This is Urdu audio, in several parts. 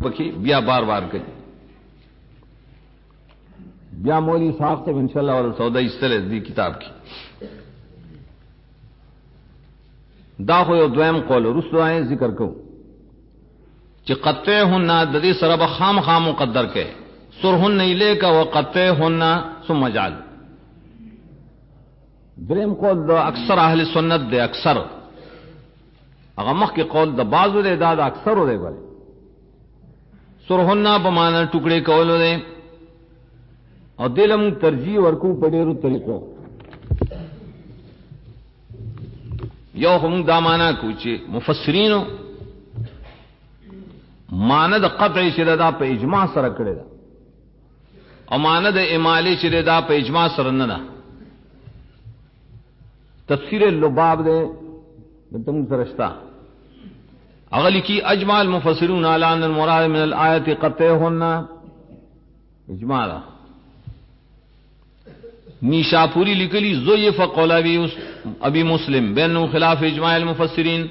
बखी बिया बार बार कही बिया मौली साहब से इंशाल्लाह और सौदा इस्तले दी किताब की दाखो यो द्वैम कौल रुसवाए जिक्र को कि कत्ते हुन्ना ददी सरब खाम खाम मुकद्दर के सुरहुन इले का व कत्ते हुन्ना सुमजाल द्वैम कौल द अक्सर अहल सुन्नत दे अक्सर अगमख के कौल द बाजु दे दादा अक्सर हो दे बले सुरहुन्ना बमाना टुकड़े कौल दे और दिलम तरजीह वर्कू पडेरु तरीको यो हम दामाना कुचे मुफस्सिरीन मानद कतई शिरदा पे इजमा सर कड़ेदा और मानद इमाली शिरदा पे इजमा सर नदा तफसीर लुबाब दे तुम सरश्ता अगली की अजमाल मुफस्सिरून अला अन मुराद मिन अल आयत कत्ते होना इजमाला नीशापुरी लिखली ज़ुय्यफ़ क़ौल अबी मुस्लिम बैनु खिलाफ इजमा अल मुफस्सिरीन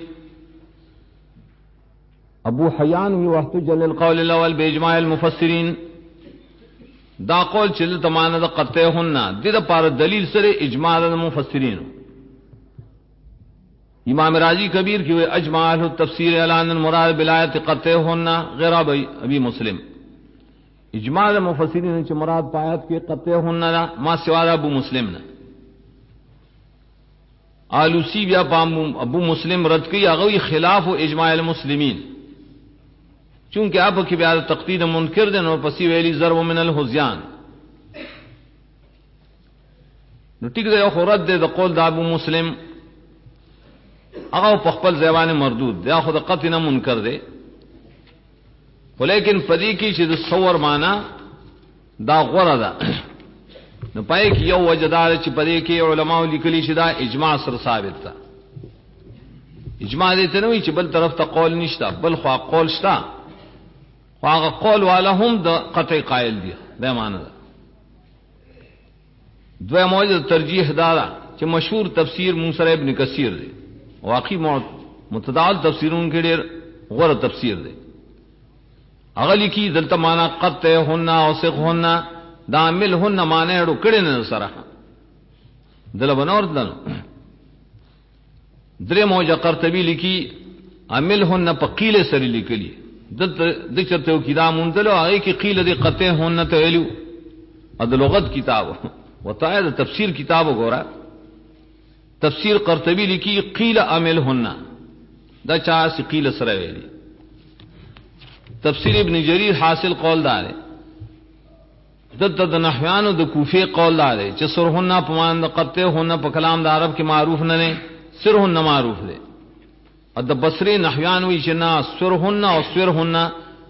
अबू हयान हुई वहतुज अल क़ौल अल बेइजमा अल मुफस्सिरीन दा कौल चिल तमाना द कत्ते हुन्ना दिद पार दलील सरे इजमा अल मुफस्सिरीन इमाम राजी कबीर की वे अजमा अल तफसीर अला अन मुराद बिल आयत कत्ते हुन्ना गैर अबी मुस्लिम इजमा अल मुफस्सिरीन च मुराद पायत के कत्ते हुन्ना मा सिवारा अबू मुस्लिम न आलूसी बिया पामू अबू मुस्लिम रद की अगवी खिलाफ इजमा अल मुस्लिमीन चूंकि आप की ब्याद तक़दीर मुनकिर देन और पसी वेली ज़र्ब मिन अल हुज़यान नुटिक दे खुरद दे कौल दा अबू मुस्लिम अगव पखपल ज़बान मरदूद दे खुद कत न मुनकर दे लेकिन पदी की चिद सवर माना दा गुरदा न पाए कि यौ वजदार च पदे के उलमा लिखली चिदा इजमा सर साबित था इजमा देते नहीं च बल तरफ ता कौल निश्ता बल ख्वा कौल शता ख्वा कौल वाला हम द कतई कायल दिया दे माना दा द्वे मौजद तरजीह दारा च मशहूर तफसीर मूसा इब्न कसीर दे वाकई मुतदाल तफसीरों के डेर गुर तफसीर दे अगली की दलता माना कत्ते हुन्ना औसिक हुन्ना दामिल हुन्ना माने अड़ो कड़े न सरा दल बनौर दनो द्रे मौजा करतबी लिखी अमिल हुन्ना पकीले सरी लिखली दिचते किताब मुंदलो आगे की कील दे कत्ते हुन्ना तेलू अदलुगत किताब वताया तफसीर किताब गोरा तफसीर करतबी लिखी कील अमिल हुन्ना दा चार से कील सरवेली तफसीर इब्न जरीर हासिल कौलदार है दद नहवान द कूफे कौलदार है च सुरहुन्ना पमान द कत्ते हुन्ना प कलाम द अरब के मारूफ न ने सिरहुन्ना मारूफ दे और द बसरी नहवान हुई चना सुरहुन्ना और सिरहुन्ना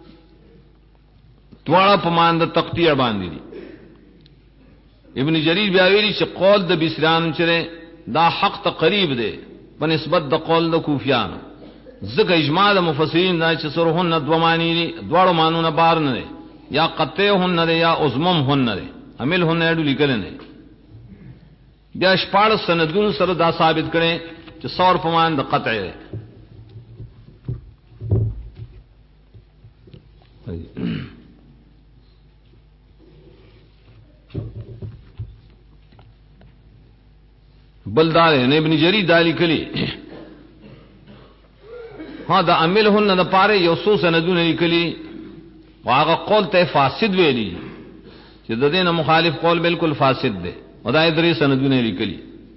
त्वाड़ा पमान द तख्तिया बांधी इब्न जरीर ब्यावेली च कौल द बिसरान चरे दा हक त करीब दे बनिस्बत द कौल द कूफियान ज़िक्र इजमा द मुफस्सिरीन दा च सुरहुन्ना द्वमानी द्वाड़ो मानू न बार न दे या कत्ते हुन्ना दे या उज़मम हुन्ना दे अमिल हुन्ना एडू लिखले ने या शपाड़ सनदगुन सर दा साबित करें च सौर पमान द कत्ते दे बलदार ने इब्न जरीर दाली कली हाँ दा अमिल हुन्ना द पारे योसो सनदुन निकली वागा कौल ते फासिद वेली कि ददे न मुखालिफ कौल बिल्कुल फासिद दे वदाय दरे सनदुन निकली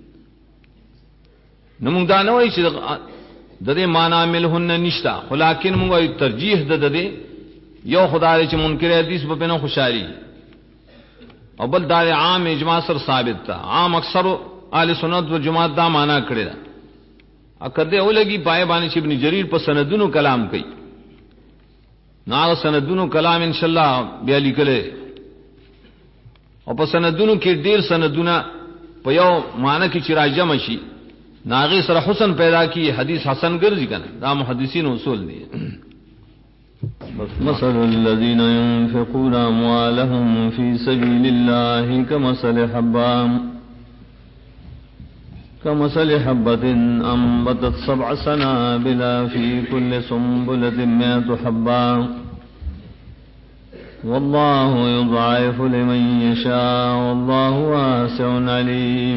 नमुदा न वही ददे माना अमिल हुन्ना निश्ता लेकिन मुंगा तरजीह ददे यो खुदा च मुनकिर हदीस बपेनो खुशारी और बल दार आम इजमा सर साबित था आम अक्सर आले सुन्नत व जमात दा माना कड़ेदा अकदे ओ लगी पाए बानी इब्न जरीर पर सनदुनो कलाम कई नाग सनदुनो कलाम इंशाल्लाह ब्याली कले और पर सनदुनो के देर सनदुना पयो माना की चिराजा मशी नागे सर हुसन पैदा की हदीस हसन गर्जी कन दा मुहद्दिसीन उसूल दिए मसलुल्लज़ीन युनफ़िक़ूना अम्वालहुम फ़ी सबीलिल्लाहि कमसल हब्बतिन अम्बतत सबअ सनाबिला फ़ी कुल्लि सुंबुलतिन मिअतु हब्बा والله يضاعف لمن يشاء والله واسع عليم.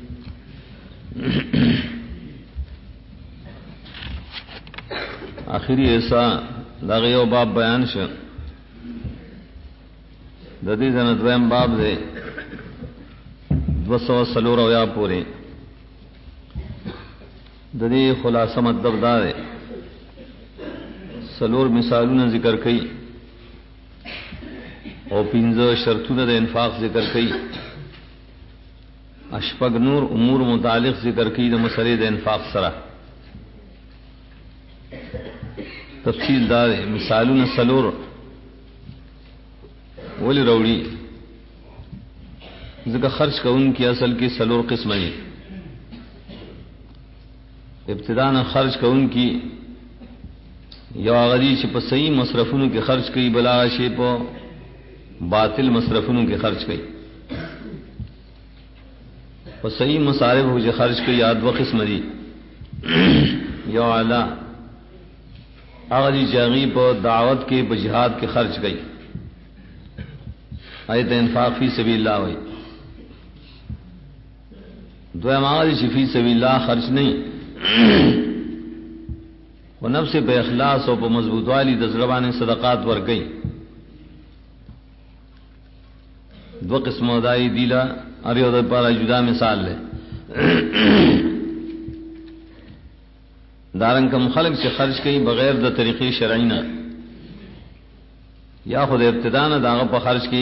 آخری ایسا دغه یو باب بیان شو، د دې ځنه دویم باب دی 240 یا پورې. د دې خلاصه مطلب دا دی، سلور مثالونه ذکر کړي او 15 شرطونه د انفاق ذکر کړي، اشپږ نور امور متعلق ذکر کړي د مسلې د انفاق سره. تفصیل دار مثالونه سلور ولی روڑی ذکر خرچ کون کی اصل کی سلور قسم ہے. ابتداء خرچ کون کی یا غری چې په صحیح مصرفونو کې خرچ کوي، بلا شی په باطل مصرفونو کې خرچ کوي. په صحیح مصارف هو چې خرچ کوي یاد و قسم دي. یا اعلی اغلی جاغی په دعوت کې په جهاد کې خرچ کوي، ایت انفاق فی سبیل اللہ ہوئی. دویم آغلی چی فی سبیل اللہ خرچ نہیں و نفس پہ اخلاص و پہ مضبوط والی دزربان صدقات ور گئی. دو قسم دائی دیلا اریو در پارا جدا مثال لے. دارن کم خلق سے خرچ کئی بغیر د طریقی شرعینا، یا خود ابتداء داغ پا خرچ کی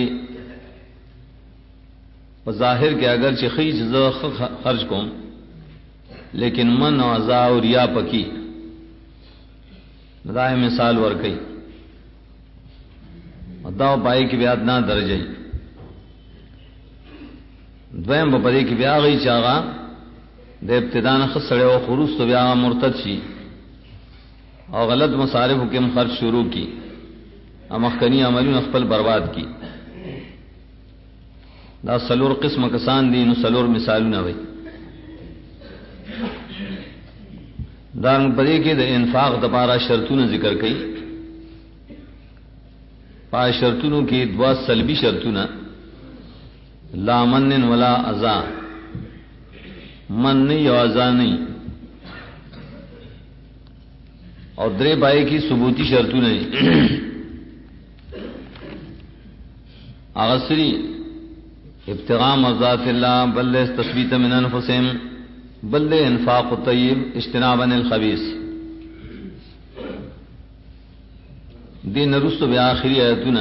ظاہر کے اگر چخی جزا خرچ کوم لیکن من و عزا و ریا پکی دائیں مثال ورکی داو پائی کی بیاد نہ درجئی. دویم بپدی کی بیا غی چاغا د ابتداء خسڑے و خروس تو بیا مرتد شی اور غلط مصارف کم خرچ شروع کی، امخکنی عملون خپل برباد کی. دا سلور قسم کسان دی نو سلور مثالونه وي. دارنګ پدې کې د انفاق د پاره شرطونه ذکر کړي. پای شرطونو کې دوا سلبي شرطونه، لا من ولا اذى، من نه او اذى نه، او درې پای کې ثبوتی شرطونه دي. اغسری ابتغاء مرضات اللہ، بل تثبیت من انفسهم، بل انفاق الطیب اجتنابا الخبیث. دین رسو بیا آخری آیتنا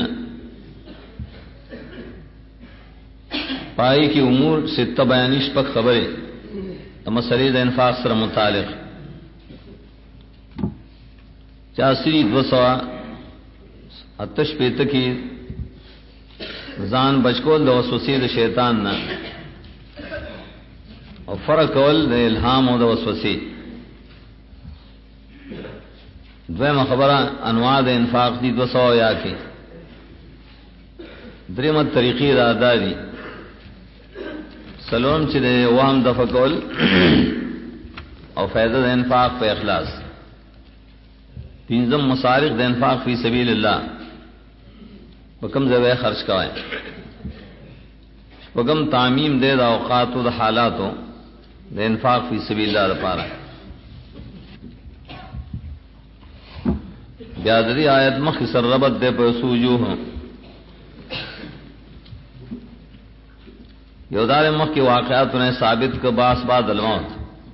پائی کی امور ستہ بیانیش پک خبریں مسئلے د انفاق سره متعلق. چاسری 208 کی ځان بچکول د وسوسې د شیطان نه او فرق کول د الهام او د وسوسې. دویمه خبره انواع د انفاق دي 200 یا کې. دریمه طریقې را دادي سلام چې د وهم د فکول او فائدہ د انفاق په اخلاص. پنځم مصارف د انفاق فی سبیل الله، وکم زوی خرچ کوئے، وکم تعمیم دے دا اوقاتو دا حالاتو دا انفاق فی سبیل اللہ دا پارا. بیادری آیت مخصر ربط دے پر سوجو ہوں. یودار مخ کی واقعات انہیں ثابت کا باس بعد الموت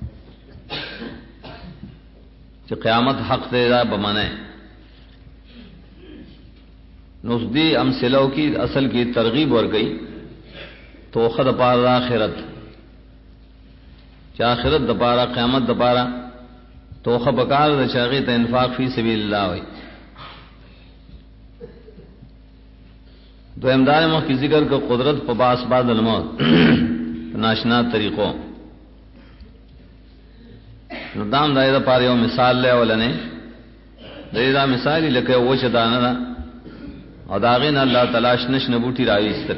کہ قیامت حق دے دا بمانے. نصدی امثلوں کی اصل کی ترغیب ور گئی تو خد پارا آخرت چا آخرت دپارا قیامت دپارا تو خبکار د چاغی ته انفاق فی سبیل اللہ وی. دو امدار مخ کی ذکر کو قدرت پباس بعد الموت ناشنا طریقوں دام دائدہ پارے و مثال لے ولنے دائدہ مثالی لکے وچ دانا او داغین اللہ تلاش نش نبوٹی راویستر.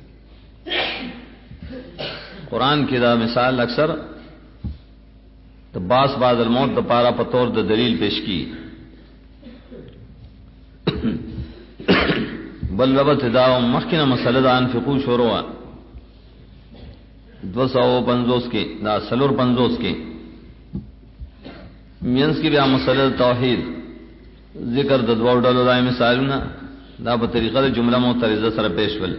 قرآن کی دا مثال اکثر تو باس بعد الموت دا پارا پطور دا دلیل پیش کی. بل ربط دا مخکنا مسئلہ دا انفقو شروع 250 کے دا 350 کے مینس کی بیا مسئلہ توحید ذکر د دوړ ډلو دای مثالونه دا په طریقه د جمله معترضه سره پیش ول.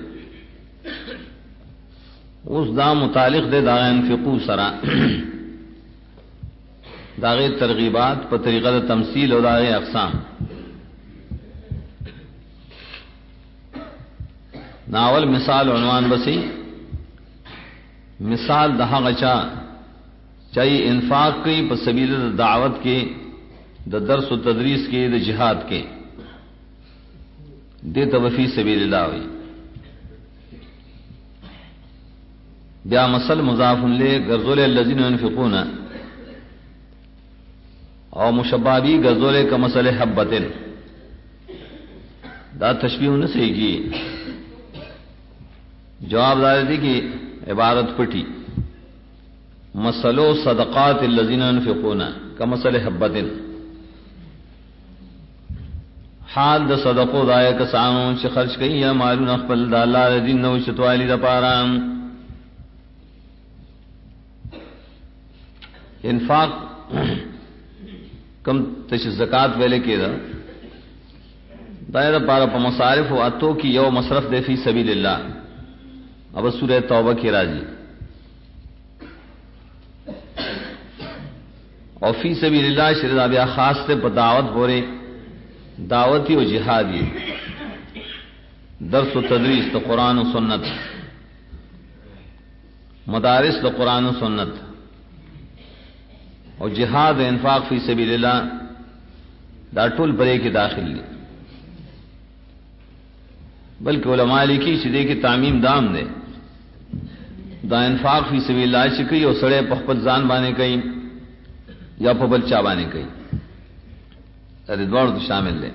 اوس دا متعلق د دا انفقو سره داغه ترغیبات په طریقه د تمثيل او داغه اقسام. ناول مثال عنوان بسی مثال د هغه چا چای انفاق کوي په سبیل د دعوت کې د درس او تدریس کې د جهاد کې د توفی سبیل الله وي. بیا مثل مضاف له غرذل الذين ينفقون او مشبابی غرذل کمثل حبتن دا تشبیہ نه سیږي. جواب دار دی کہ عبارت پٹی مسلو صدقات الذين ينفقون کمثل حبتن حال د صدقو دای کسانو چې خرج کوي یا مالونه خپل د الله د دین نو شتوالی د پاره. انفاق کم تش زکات ویلے کېدا دایره پاره په مصارف او اتو کې یو مصرف دی فی سبیل الله. اب سورہ توبہ کی راضی اور فی سبیل اللہ شرع بیا خاص سے دعوت بورے دعوتی و جہادی درس و تدریس تو قرآن و سنت مدارس تو قرآن و سنت اور جہاد و انفاق فی سبیل اللہ دا ټول پرے کے داخل لی. بلکہ علماء لکھی شدے کی تعمیم دام دے دا انفاق فی سبیل اللہ چکی اور سڑے پخپل زان بانے کئی یا پبل چا بانے کئی دوڑ تو شامل دے.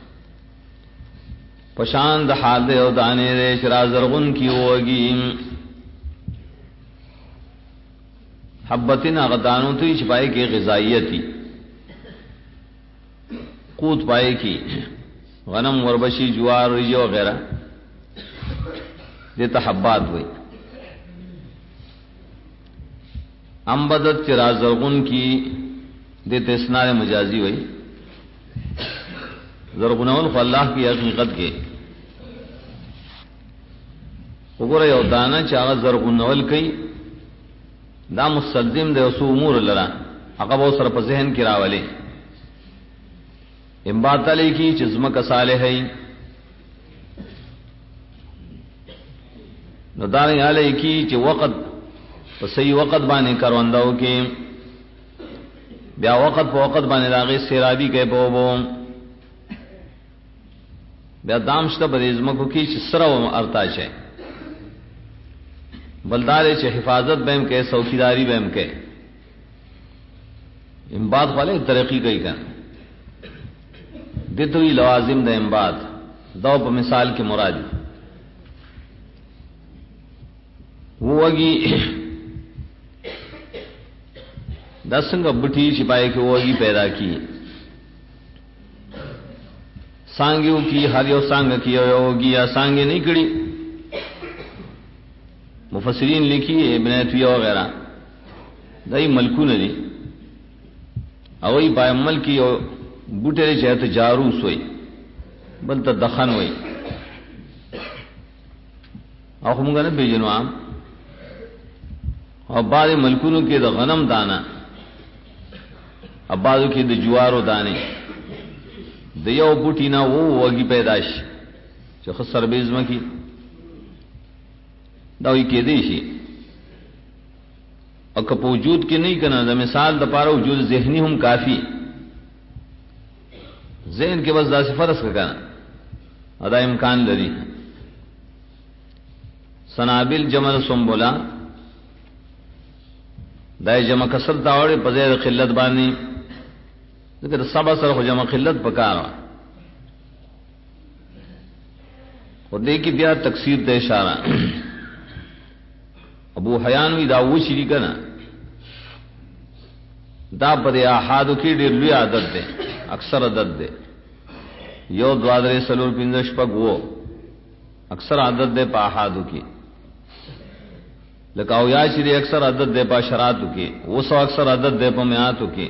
پشان دا حال دے او دانے دے شرا زرغن کی ہوگی حبتن اغدانو تو چھپائے کی غذائیتی قوت پائے کی غنم وربشی جوار رجی وغیرہ دیتا حبات ہوئی. امبدت چرا زرغن کی دیتا اسنار مجازی ہوئی. زرغنول خو اللہ کی حقیقت کے وګوره یو دانه چې هغه زرغنول کوي دا مستلزم دی اوسو امور لرا هغه به سره په ذهن کې راولي. امبات علی کی چې زمکه صالح هي نو دانه علی کی چې وخت په صحیح وخت باندې کارونداو کې بیا وخت په وخت باندې راغی سیرابی کې بوبو بیا دامشته بریزمکو کی چې سره و ارتا شي بلدار چې حفاظت بهم کې څوکیداری بهم کې امباد والے ترقی کوي کان دتوی لوازم د امباد دا په مثال کې مراد وږي د څنګه بټي شپای کې وږي پیدا کی سانگیو کی ہر یو سانگ کی یوگی یا سانگے نہیں کڑی. مفسرین لکھی ابن عطیہ وغیرہ دای ملکو ندی اوئی پای ملکی او بوٹے چاہتے جاروس ہوئی بلتا دخن ہوئی او خمگا نا بیجنو عام او بعد ملکونو کی دا غنم دانا اب بعدو کی دا جوارو دانے د یو بوټی نه وږي پیدا شي چې خسر بیزمه کی دا وی کې دی شي او که په وجود کې نه کنا د مثال د پاره وجود ذهنی هم کافی ذهن کې بس داسې فرض کړه ادا امکان لري. سنابل جمل سنبلا دای جمع کسر داوړې په ځای د قلت باندې ذکر سبا سره خو جمع قلت پکاره او دې کې بیا تکثیر ته اشاره. ابو حیان وی دا و شری کنه دا پر احادو کې ډېر لوی عادت ده اکثر عادت ده یو دوادرې سلور پینځش پګ وو اکثر عادت دے پا احادو کی لکاو یا چیری اکثر عادت دے پا شراتو کی وسو اکثر عادت دے پا میاتو کی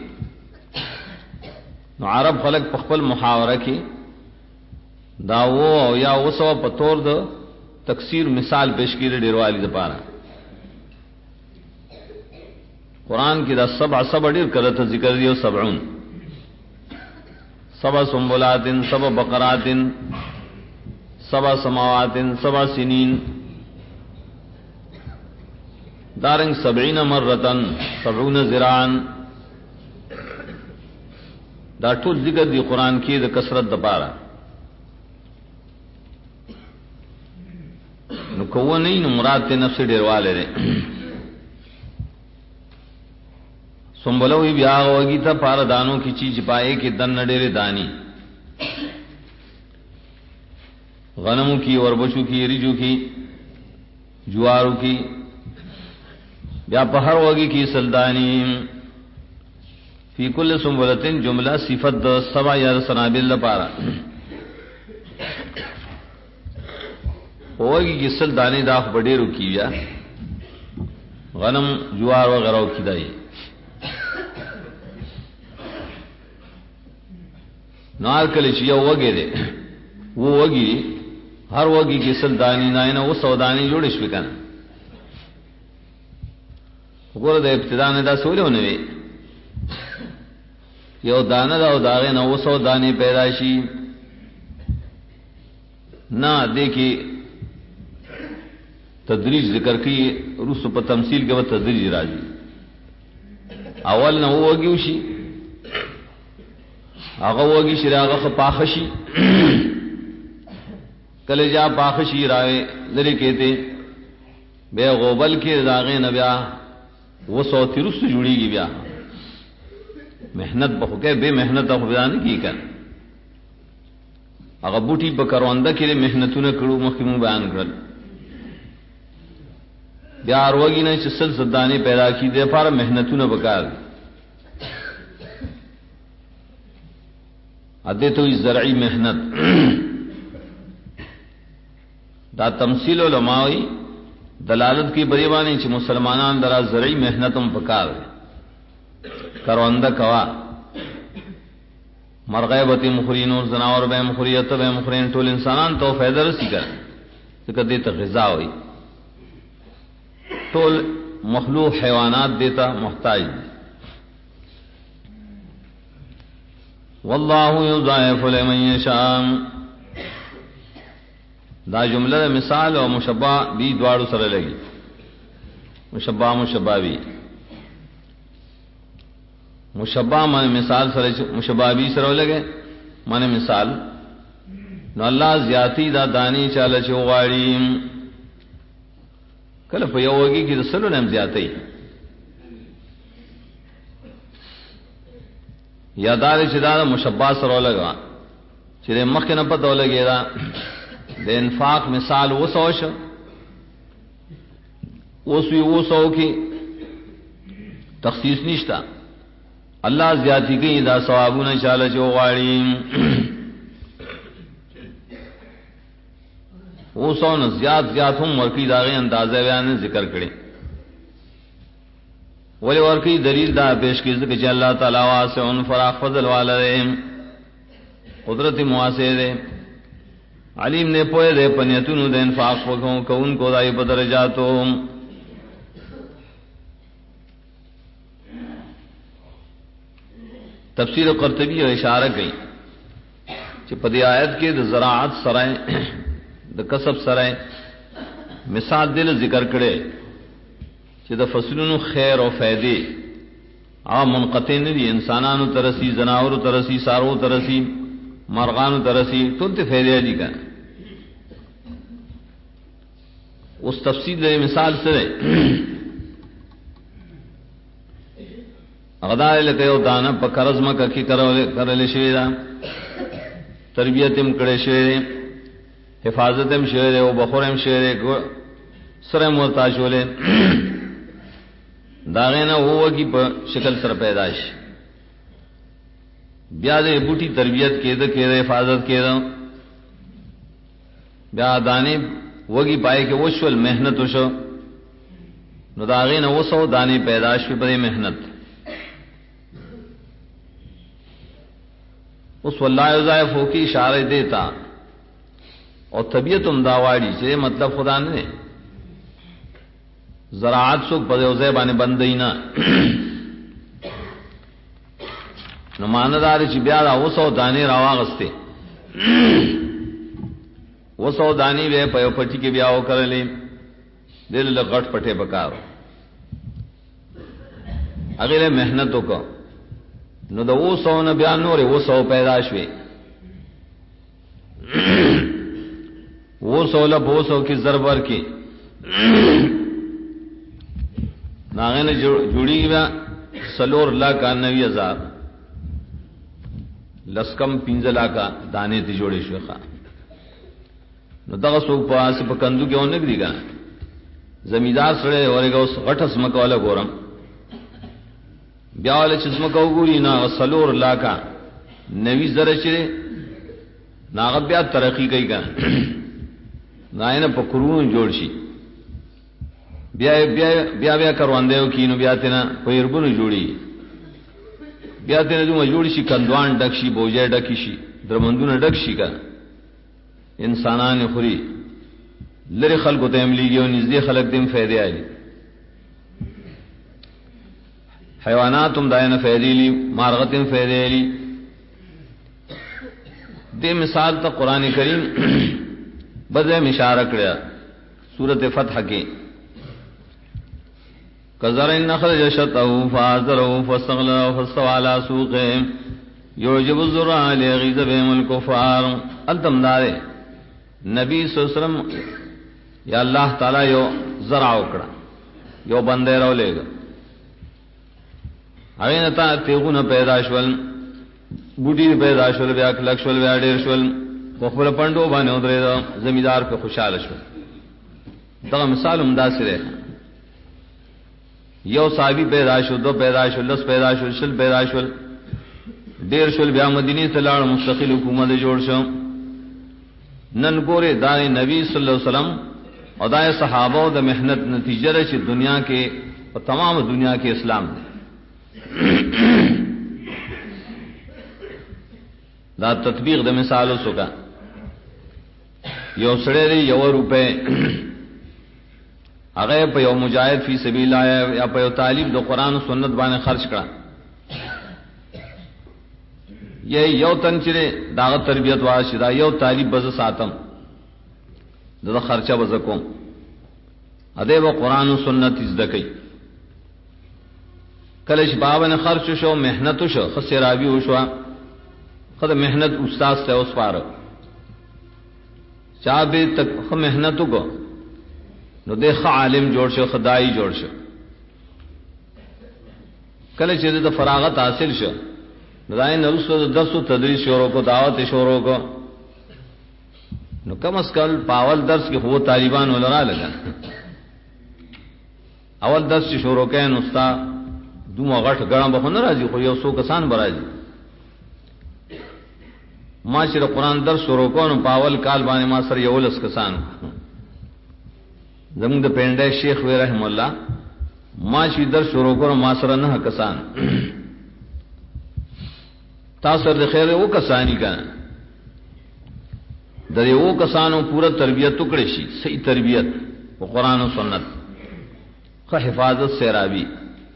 نو عرب خلق پخپل محاورہ کی داو او یا وسو پتور د تکثیر مثال پیش کی ډیروالی د پاره قرآن کی دا سبع ډیر کړه ته ذکر دیو 70 سبع سنبلات سبع بقرات سبع سماوات سبع سنین دارنگ 70 مرتن 70 ذراعا دا ټول ذکر دی قرآن کی د کثرت د پاره نو کوو نه نو مراد ته نفس ډیرواله ده سنبلوی بیا وگی تا پار دانوں کی چیز پائے کہ دن ڈیرے دانی غنموں کی وربشو کی رجو کی جوارو کی بیا پہر وگی کی سلدانی فی کل سنبلتن جملہ صفت دا سبع یا سنابل پارا وگی کی سلدانی داخ بڑیرو کی بیا غنم جوار وغیرہ کی دائی نار کلی چی یو وگی دے وہ وگی ہر وگی کی سل دانی نائنا وہ سودانی جوڑش بکن گور دا ابتدا نے دا سولے ہونے وی یو دانا دا داغے نا وہ سودانی پیداشی نا دیکھی تدریج ذکر کی رسو پا تمثیل کے بعد تدریج راجی اول نا وہ وگی وشی آغا وگی شراغا پاخشی کل جا پاخشی رائے لری کہتے بے غوبل کے داغے نبیا وہ سو ترست جڑی گی بیا محنت بخو کہ بے محنت خدا نے کی کر آغا بوٹی پا کروندہ کے لئے محنتو نے کرو مخیمو بیان کرل بیا آروگی نے چسل صدانے پیدا کی دے پارا محنتو نے بکار ادے تو زرعی محنت دا تمثیل علماوی دلالت کی بریبانی چھ مسلمانان درا زرعی محنتم پکار کروندہ کوا مرغیبتی مخرین اور زناور بے مخریت بے مخرین ٹول انسانان تو فیدہ رسی کر ذکر دیتا غذا ہوئی ٹول مخلوق حیوانات دیتا محتاج واللہ یضاعف لمن یشاء دا جملہ مثال اور مشبہ بھی دوارو سر لگی مشبہ بھی مشبہ من مثال سر مشبہ بھی سر لگے من مثال نو اللہ زیادتی دا دانی چالا چوغاڑی کل پیوگی کی رسلو نیم زیادتی یادار چدا مشبہ سرو لگا چرے مخ نہ پتہ لگے دا دے انفاق مثال وہ سوش وہ سو کی تخصیص نشتا اللہ زیادتی کی دا ثوابون چال چو غاڑی وہ سو نہ زیاد ہم ورکی داغے اندازہ بیان ذکر کرے ولی ورکی دلیل دا پیش کی ذکر چی اللہ تعالی واسع فراخ فضل والا دے قدرت مواسع دے علیم نے پوئے دے پنیتونو دے انفاق وکھوں کہ ان کو دائی بدرجاتو تفسیر قرطبی اشارہ کی چی پدی آیت کے دا زراعت سرائیں دا کسب سرائیں مثال دل ذکر کرے چې د فصلونو خیر او فائدې عام منقطع نه دي انسانانو ترسي زناورو ترسي سارو ترسي مرغانو ترسي ټول ته فائدې دي کنه اوس تفصیل له مثال سره اغدار لکه یو دانه په قرض مکه کې کړل شوی دا تربیت هم کړی شوی حفاظت هم شوی او بخور هم شوی سره محتاج ولې داغه نه ووږي په شکل سره پیدائش بیا دې بوټي تربیت کېده حفاظت کېده بیا دانے وگی پائے کہ وشول محنت وشو نو داغین وسو دانے پیداش پہ بڑے محنت اس واللہ یضاعف کی اشارہ دیتا اور طبیعت امداواڑی سے مطلب خدا نے زراعت سو پدے زیبانے بندئی نہ نماندار چی بیا وسو دانے راواغستے وسو دانی وے پیو پٹی کے بیاو کر لیں دل لغٹ پٹے بکارو اگلے محنتوں کو نو دا وہ سو نہ بیان نورے وہ سو پیداش وے وہ سو لب وہ سو کی ضربر کی ناغین جوڑی گیا سلور لاکھ 90,000 لسکم 15 لاکھ دانے تی جوڑے شوخا نو دغه سو پاس په کندو کې اونګ دیګا زمیدار سره اورګه اوس غټس مکواله ګورم بیا ول چې سمکو ګوري نه سلور لاکا 90,000 چې ناغه بیا ترقی کوي ګا ناینه په قرون جوړ شي بیا کاروندیو کینو بیا تینا په يربونو جوړي بیا تینا دوه جوړ شي کندوان ډک شي بوجه ډک شي درمندونه ډک شي کا انسانان خوري لری خلقو ته عملیږي او نږدې خلق دیم فائدې آلی حیواناتم داینه فائدې لی مارغتم فائدې لی دې مثال ته قران کریم بده اشاره کړه سورته فتح کې کذرن نخرج شطه فازره فاستغلظ فاستوى على سوقه يعجب الزرع ليغيظ بهم الكفار التمدار نبی صلی اللہ علیہ وسلم یا اللہ تعالی یو زرع وکړه یو بندې راو لګا اوینه تا تیغونه پیدا شول بوټي پیدا شول بیا کلک شول بیا ډیر شول خپل پندو باندې ودرې زمیدار په خوشاله شو دا مثال هم دا سره یو صحابي پیدا شو دو پیدا شو لس پیدا شو شل پیدا شو ډیر شول بیا مدینه ته لاړ مستقل حکومت جوړ شو نن ګوره دا نبی صلی الله علیه وسلم او دا صحابه د محنت نتیجه ده چې دنیا کې او تمام دنیا کې اسلام دا تطبیق د مثالو سوکا یو سړی دی یو روپے هغه په یو مجاهد فی سبیل الله یا په یو طالب د قران او سنت باندې خرج کړه یو تن چې داغه تربیت واشي دا یو طالب بز ساتم دغه خرچه بز کوم اده و قران او سنت زده کوي کله چې بابا خرچ شو محنت شو خسرابي وشو خدای محنت استاد ته اوس پاره چا به تک محنت کو نو دغه عالم جوړ شو خدای جوړ شو کله چې د فراغت حاصل شو دائیں نرسو درس و تدریس شوروں کو دعوت شوروں کو نو کم از کم پاول درس کے وہ طالبان ولرا لگا اول درس کی شوروں کے نستا دو غټ ګرام به نه راځي خو یو څو کسان برازي ما چې قرآن درس شروع کوم پاول کال باندې ما سره یو لس کسان زموږ د پنده شیخ وی رحم الله ما چې درس شروع کوم ما سره نه کسان تاسو د خیر او کسانی کا د یو کسانو پورا تربیت وکړي شي صحیح تربیت او قران او سنت خو حفاظت سیرابی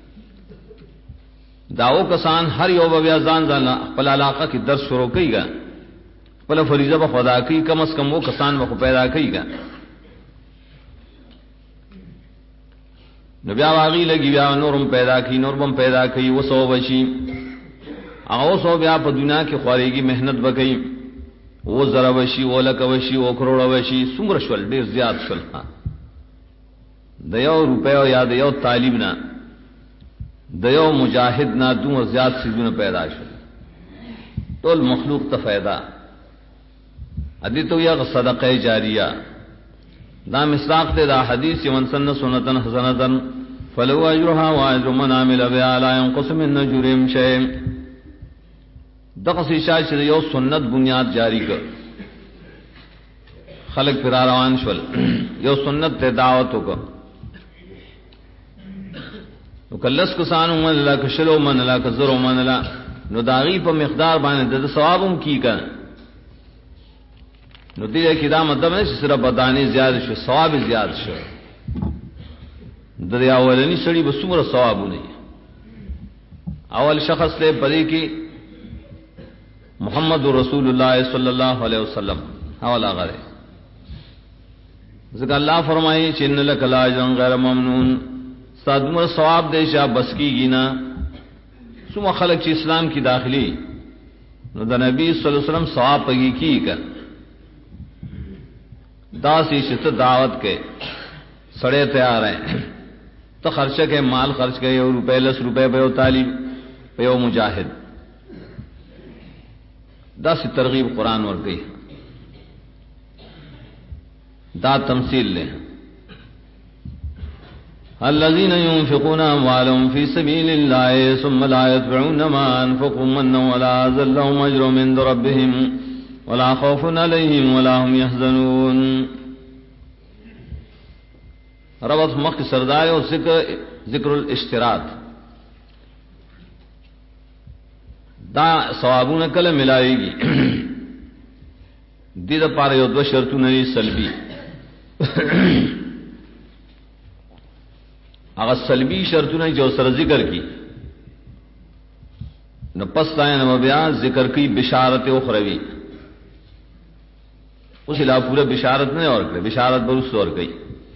داو کسان هر یو بیا ځان خپل علاقه کې درس شروع کوي خپل فریضه به خدا کوي کم از کم وو کسان به پیدا کوي نو بیا واغی لګي بیا نورم پیدا کوي نورم پیدا کوي وسو بشي او سو بیا په دنیا کې خوريږي محنت وکړي و زره وشي ولک وشي او کروڑ وشي څومره شول ډیر زیات شول د یو روپیو یا د یو طالب نه د یو مجاهد نه دوه زیات سيزونه پیدا شول ټول مخلوق ته फायदा ادي تو یا صدقه جاریه دا مصداق ته دا حدیث من سن سنتن حسنتن فلو اجرها واجر من عمل بها لا ينقص من اجرهم شيء دغه شی چې یو سنت بنیاد جاری کړ خلق پر روان شول یو سنت ته دعوت وکړه نو کلس کسانو من لا کشلو من لا کزرو من لا نو داغي په مقدار باندې د ثوابم کی کړه نو دې کې دا مطلب نه چې صرف بدانه زیات شو ثواب زیات شو د اولنی سړي به څومره ثوابونه اول شخص له پرې کې محمد رسول الله صلی الله علیه وسلم حواله غره ذکر الله فرمایي چې ان لک لاجرا غیر ممنون صادمر ثواب دې شاه بس کیږي نه څومره خلک چې اسلام کې داخلي نو د نبی صلی الله علیه وسلم ثواب پږي کیږي داسی شت دعوت کے سڑے تیار ہیں تو خرچہ کے مال خرچ کے یو روپے 10 روپے پہ طالب پہ مجاہد داسی ترغیب قرآن اور گئی دا تمثیل لے الذين ينفقون اموالهم في سبيل الله ثم لا يتبعون ما انفقوا منا ولا أذى لهم اجر من ربهم ولا خوف عليهم ولا هم يحزنون ربط مخ سردار اور ذکر الاشتراط دا ثوابون کله ملائے گی دې د پاره یو دو شرطونه سلبي هغه سلبي شرطونه جو سره ذکر کی نو پس داین و بیا ذکر کی بشارت اخروی اس علاوہ پورا بشارت نہیں اور کرے بشارت برس اور گئی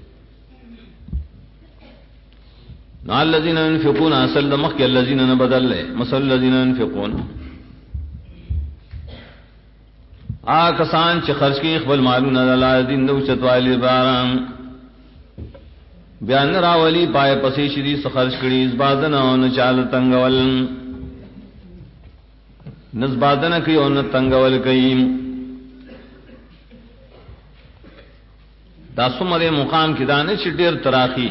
نا الذين ينفقون اصل دمخ کے الذين بدل لے مثل الذين ينفقون کسان چې خرج کی خپل مالونه الله دین دو چتوالی باران بیان راولی پای پسې شری خرج کړي زبادن او نه چال تنگول نزبادن کوي او نه تنگول کوي دا سمره مقام کې دانه چې ډیر تراخی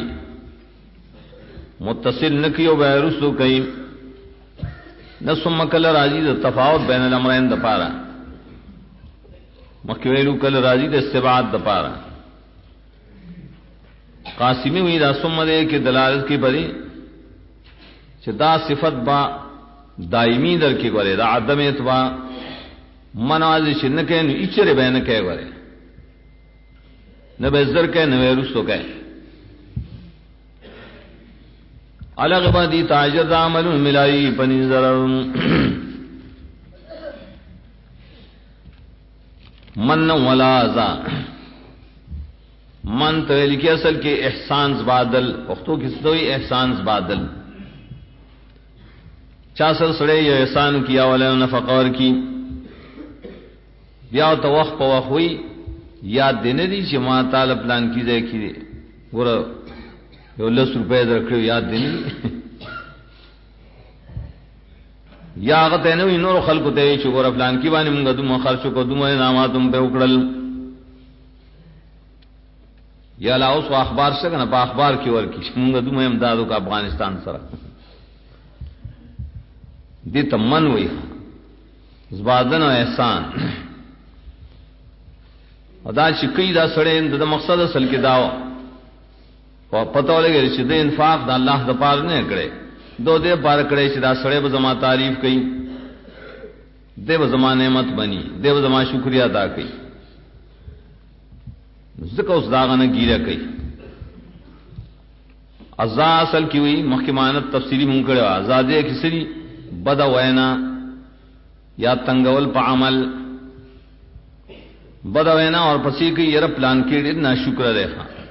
متصل نکیو بیرسو کئی نسم کل راضی دا تفاوت بین الامرین دا پارا مکویلو کل راضی دا استباعت دا پارا قاسمی ہوئی دا سم دے کہ دلالت کی بری چھ دا صفت با دائمی در کی گورے دا عدمیت با منازی چنکے نو اچر بینکے گورے نبی زر کے نوی رسو کے الگ بادی تاجر دا عمل ملائی پنی ضرر من ولا ذا من تو لکھی اصل کے احسان بادل پختو کس دوئی احسان بادل چاسر سڑے یہ احسان کیا ولا نفقور کی بیا تو وقت پا وقت ہوئی یاد دینے دی چھ ماں تعالی پلان کی دے کی دے گورا یو 10 روپے درکړو یاد دی یا هغه نو نور خلکو ته چې ګور پلان کې باندې موږ دوه خرچو کو دوه ناماتم په وکړل یا لا اوس اخبار څنګه نه په اخبار کې ورکی موږ دوه امدادو کا افغانستان سره دې تمن وي زبادن او احسان ادا چې کید دا سړی د مقصد اصل کې داو او پتہ لګی چې د انفاق د الله د پاره نه کړي دو دې پاره کړي چې دا سړی به زما تعریف کوي دیو زما نعمت بني دیو زما شکریا ادا کوي ځکه اوس داغه نه گیره کوي ازا اصل کی ہوئی محکمانت تفصیلی مونږ کړو آزادې کسری بد وینا یا تنگول په عمل بد وینا اور پسی کی ير پلان کې ډیر ناشکر دی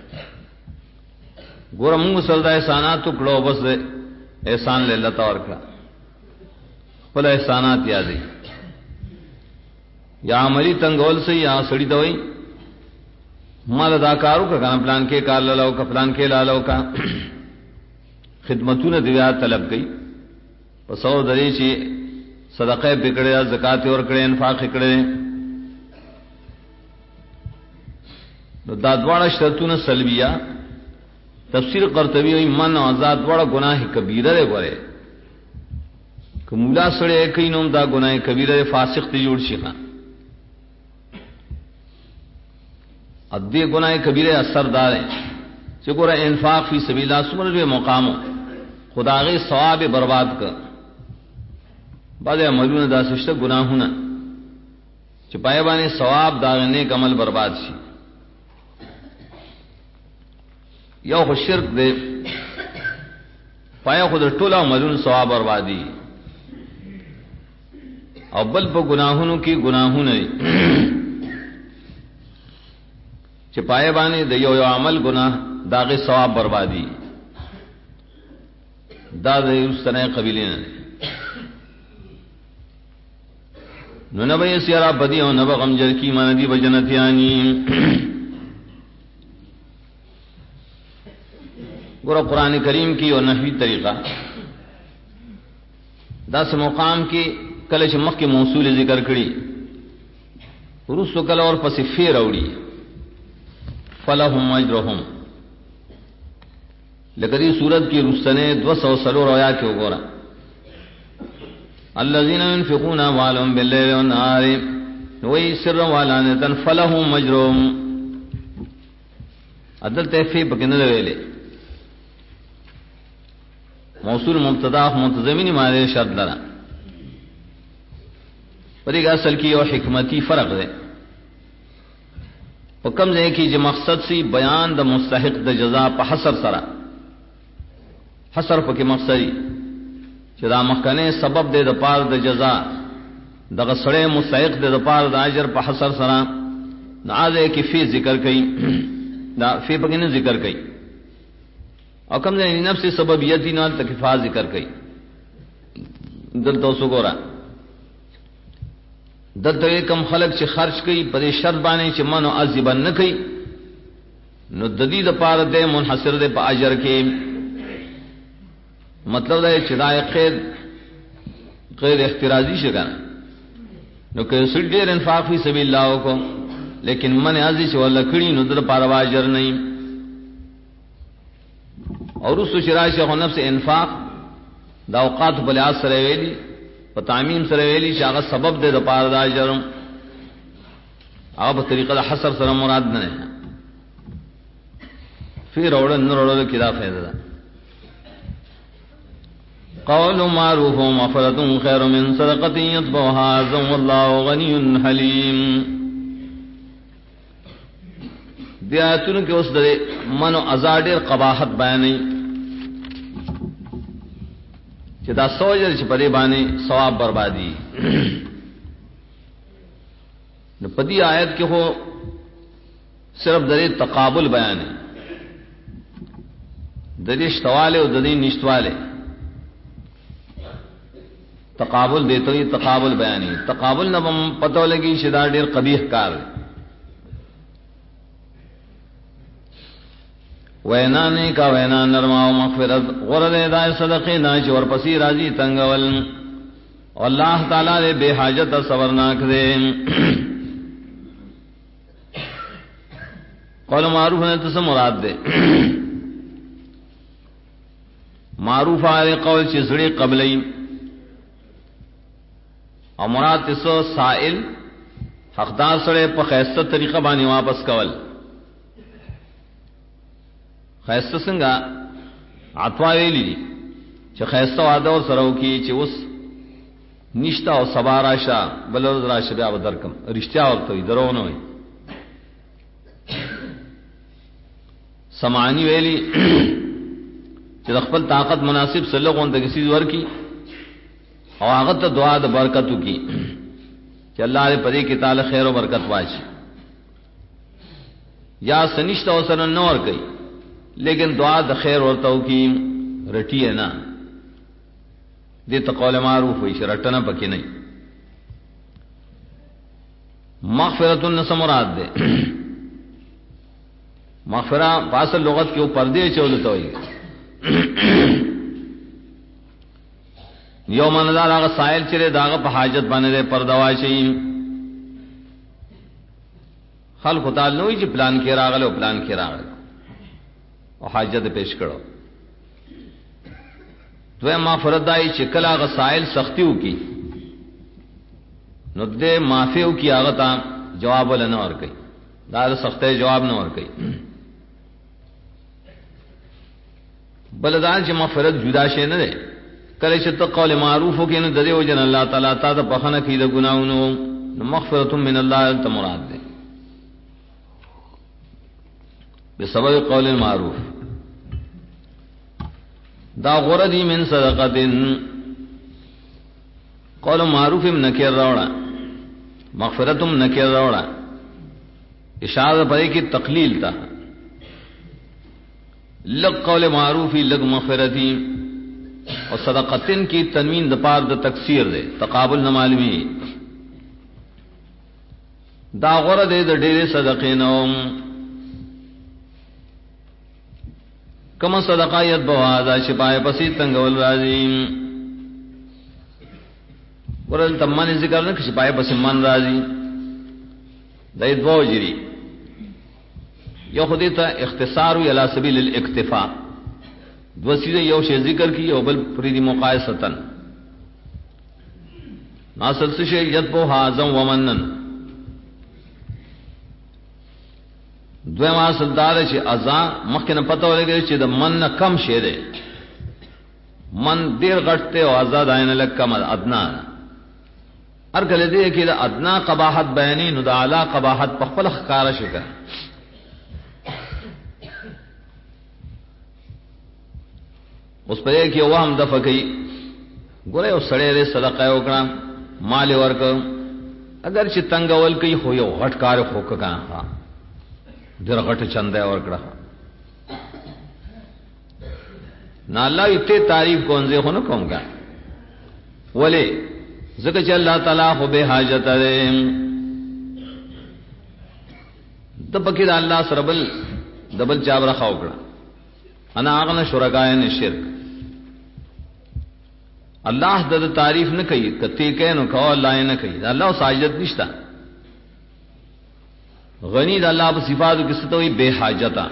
ګور موږ سره د احسانات کړو بس احسان له الله تعالی ورکا بل احسانات یادې یا عملی تنگول سے یا سړی دوی مال ادا کارو کا پلان کې کار لاله کا پلان کې لاله کا خدمتونه دیا طلب گئی پسو درې چې صدقه پکړه زکات ور کړې انفاق کړې نو دا دواړه شرطونه سلبیه تفسیر قرطبی وی من آزاد وړه گناہ کبیره ده غره کوملا سره کینوم دا گناہ کبیره فاسق ته جوړ شي ادی گناہ کبیرہ اثر دار ہے چکور انفاق فی سبیل اللہ سمر مقام خدا غی ثواب برباد کر بعد عملون دا سشتہ گناہونا چپائے بانے ثواب داغنے کا عمل برباد شی یو خود شرک دے پایا خود ٹولا عملون ثواب بربادی او بل پا گناہونو کی گناہون چپائے بانے دا یو عمل گناہ داغ ثواب بربادی دا دے اس طرح قبیلین نو نبی سیارا بدی او نبا غمجر کی ماندی بجنتیانی گورا قرآن کریم کی اور نحوی طریقہ دا سے مقام کی کلش مخ کے موصول ذکر کری رس و کل اور پس فیر اوڑی فلہم اجرہم لکدی صورت کی رسنے 200 سلور آیا کیوں گورا الذين ينفقون اموالهم بالليل والنهار وي سرا وعلانية فلهم اجرهم عدل تفی بکن ویلے موصول مبتدا منتظمین مارے شرط لرا پر ایک اصل کی اور حکمتی فرق ہے حکم ہے کہ جو مقصد سی بیان دا مستحق دا جزا پا حسر سرا حسر پا کی مقصدی چدا مخکنے سبب دے دا پار دا جزا دا غصڑے مستحق دے دا پار دا عجر پا حسر سرا نعادے کی فی ذکر کئی دا فی پکنے ذکر کئی اور کم دے نفس سببیتی نال تکفا ذکر کئی دل تو سگورا دل تو کم خلق چی خرچ کئی پدے شرط بانے چی منو عذبن نکئی نو ددی دا پار دے منحصر دے پا عجر کے مطلب ہے چدائے قید اختراضی شکانا نو کہ سڑ دیر انفاق فی سبیل اللہ کو لیکن من عزی چو اللہ کھڑی نو در پاروا اجر نہیں اور اس شراء شیخ و نفس انفاق دا اوقات بلیاز سرویلی و تعمیم سرویلی چاگا سبب دے دا پار دا اجرم آب طریقہ دا حسر سر مراد نہ پھر روڑن نروڑن کدا فیض دا قول معروف ومغفرة خير من صدقة يتبعها أذى والله غني حليم دیاتن کے اس درے من و ازادر قباحت بیانی چدا سوجر چپرے بانے ثواب بربادی پدی آیت کے ہو صرف درے تقابل بیانے درے اشتوالے و درے نشتوالے تقابل دیتے ہی تقابل بیانی تقابل نہ پتہ لگی شدار ڈیر قبیح کار وینانے کا وینا نرما و مغفرت غرد دائے صدقے ناچ اور پسی راضی تنگول اللہ تعالیٰ دے بے حاجت صبرناک دے قول معروف نے تسا مراد دے معروف آلے قول چسڑی قبلی اور مراد تسو سائل حقدار سڑے پا خیستہ طریقہ بانی واپس کول خیستہ سنگا عطوا ویلی دی چھ خیستہ وعدہ اور سرو کی چھ اس نشتہ و سبا راشا بلوز راشا بیا بدرکم رشتہ وقت ہوئی درون ہوئی سمانی ویلی چھ دخپل طاقت مناسب سلقون تا کسی دور کی اور آغت دعا دا برکتو کی کہ اللہ علیہ پدی کی تعالی خیر و برکت واچ یا سنشتہ و سنن نور کئی لیکن دعا دا خیر ورتاو کی رٹی ہے نا دیتا قول معروف ہوئی رٹنا پکی نہیں مغفرت النس مراد دے مغفرہ پاسل لغت کے اوپر دے چولتا ہوئی یوم نظر آغا سائل چرے داغا پا حاجت بانے دے پردوا چاہیم خلق تعالی نوئی چی پلان کی راغلے و پلان کی راغلے و حاجت پیش کرو تو مغفرت دائی چی کل آغا سائل سختیو کی نو دے معافیو کی آغا تا جواب لنا اور کئی دا سخته جواب نه ورکي بلدان چې مغفرت جدا شي نه ده کله چې ته قول معروف وکې نه د دې وجه الله تعالی تا ته بخنه کوي د ګناونو مغفرت من الله ته مراد ده بسبب قول المعروف دا غردی من صدقتن قول معروف نکر روڑا مغفرتم نکر روڑا اشارہ پڑے کی تقلیل تا لگ قول معروفی لگ مغفرتی اور صدقتن کی تنوین دپار دا تکثیر دے تقابل نمالمی دا غرد دا ڈیرے صدقینوم کما صدقایت بوادا شپائے پسی تنگول رازیم ورن تمانی ذکر نہ کہ شپائے پسی من رازی دائی دو جری یو خودی تا اختصارو علی سبیل الاکتفاء دو سیدے یو شے ذکر کی یو بل پریدی مقایستن ناصل سشے یدبو حازم ومنن دویم اصل دار چې ازا مخکې نه پته ولګي چې د من نه کم شه ده من ډیر غټ ته او ازا داینه لک کم ادنا هر کله دې کې د ادنا قباحت بیانې نو د اعلی قباحت په خپل ښکارا شي کا اوس په کې وهم د فقې ګوره او سړی دې صدقه وکړه مال ورک اگر چې تنگول کوي خو یو غټ کار خو کا در غټ چنده ورکړه نه الله یې تعریف کونځه خو نه کومګا ولی ذکر چې الله تعالی خو به حاجت ده د پکې د الله سره بل دبل چابره خاو کړه انا اغنى شرکای نه شرک الله د تعریف نه کوي کته کینو کو الله نه کوي الله ساجد نشتا غنی د الله په صفاتو کې ستوي بے حاجتا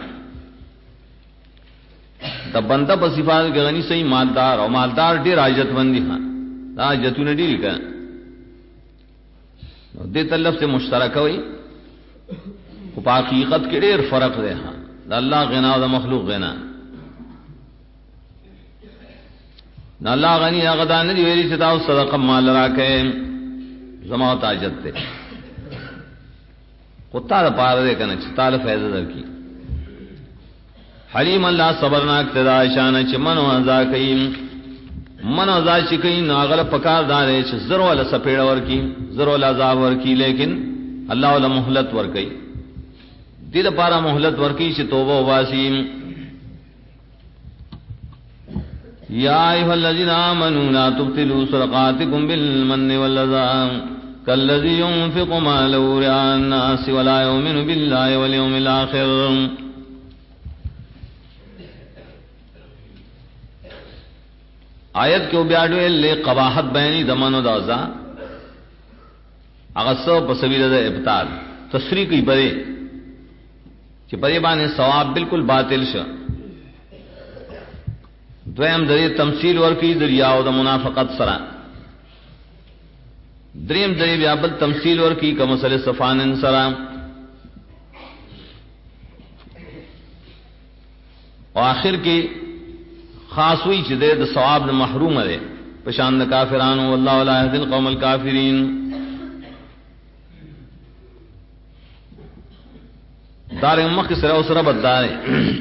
د بنده په صفاتو کې غنی صحیح مالدار او مالدار ډیر حاجت مندي ها دا حاجتونه ډیر کړه نو دې طرف سے مشترک وي او په حقیقت کې ډیر فرق دی ها د الله غنا او د مخلوق غنا نه الله غنی هغه دا نه دی ویلي چې تاسو صدقه مال راکې زما ته حاجت ده قطع دا پار دے کنا چتال فیض در کی حلیم اللہ صبرناک تدا شانا چی منو ازا کئی منو ازا چی کئی ناغل پکار دارے چی ذر والا سپیڑ ور کی ذر والا عذاب ور کی لیکن اللہ والا محلت ور کئی دید پارا محلت ور کی چی توبہ واسیم یا ایوہ الذین آمنوا لا تبتلوا صدقاتکم بالمن واللذام كالذي ينفق ماله رئاء الناس ولا يؤمن بالله واليوم الآخر آیت کیوں بیاڑوے لے قباحت بینی دمن و دازا اغسو پسویل دا ابتال تصریح کی برے چی برے بانے ثواب بالکل باطل شا دویم دری تمثیل ورکی دریاو دا منافقت سرا دریم دری بیابل تمثیل ورکی کا مسئلہ صفان سرا و آخر کی خاص ہوئی چی دے دا ثواب دا محروم دے پشاند کافران واللہ لا یهدی القوم الکافرین دار مخ سرا اسرا بدارے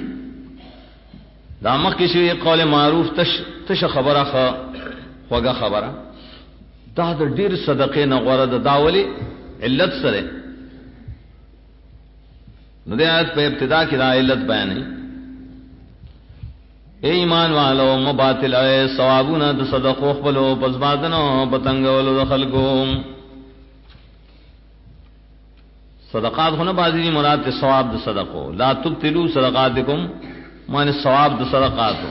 دا مخ کی شوی قول معروف تش خبره خوگا خبره دا دا دیر صدقے نغوره دا داولی علت سرے نو دے آیت پہ ابتدا کی دا علت بیانی اے ایمان والو مباطل اے ثوابونا دا صدقو خبلو پزبادنو پتنگولو دا خلقو صدقات ہونا بازی مراد تے ثواب دا صدقو لا تبتلو صدقاتکم معنی ثواب دا صدقاتو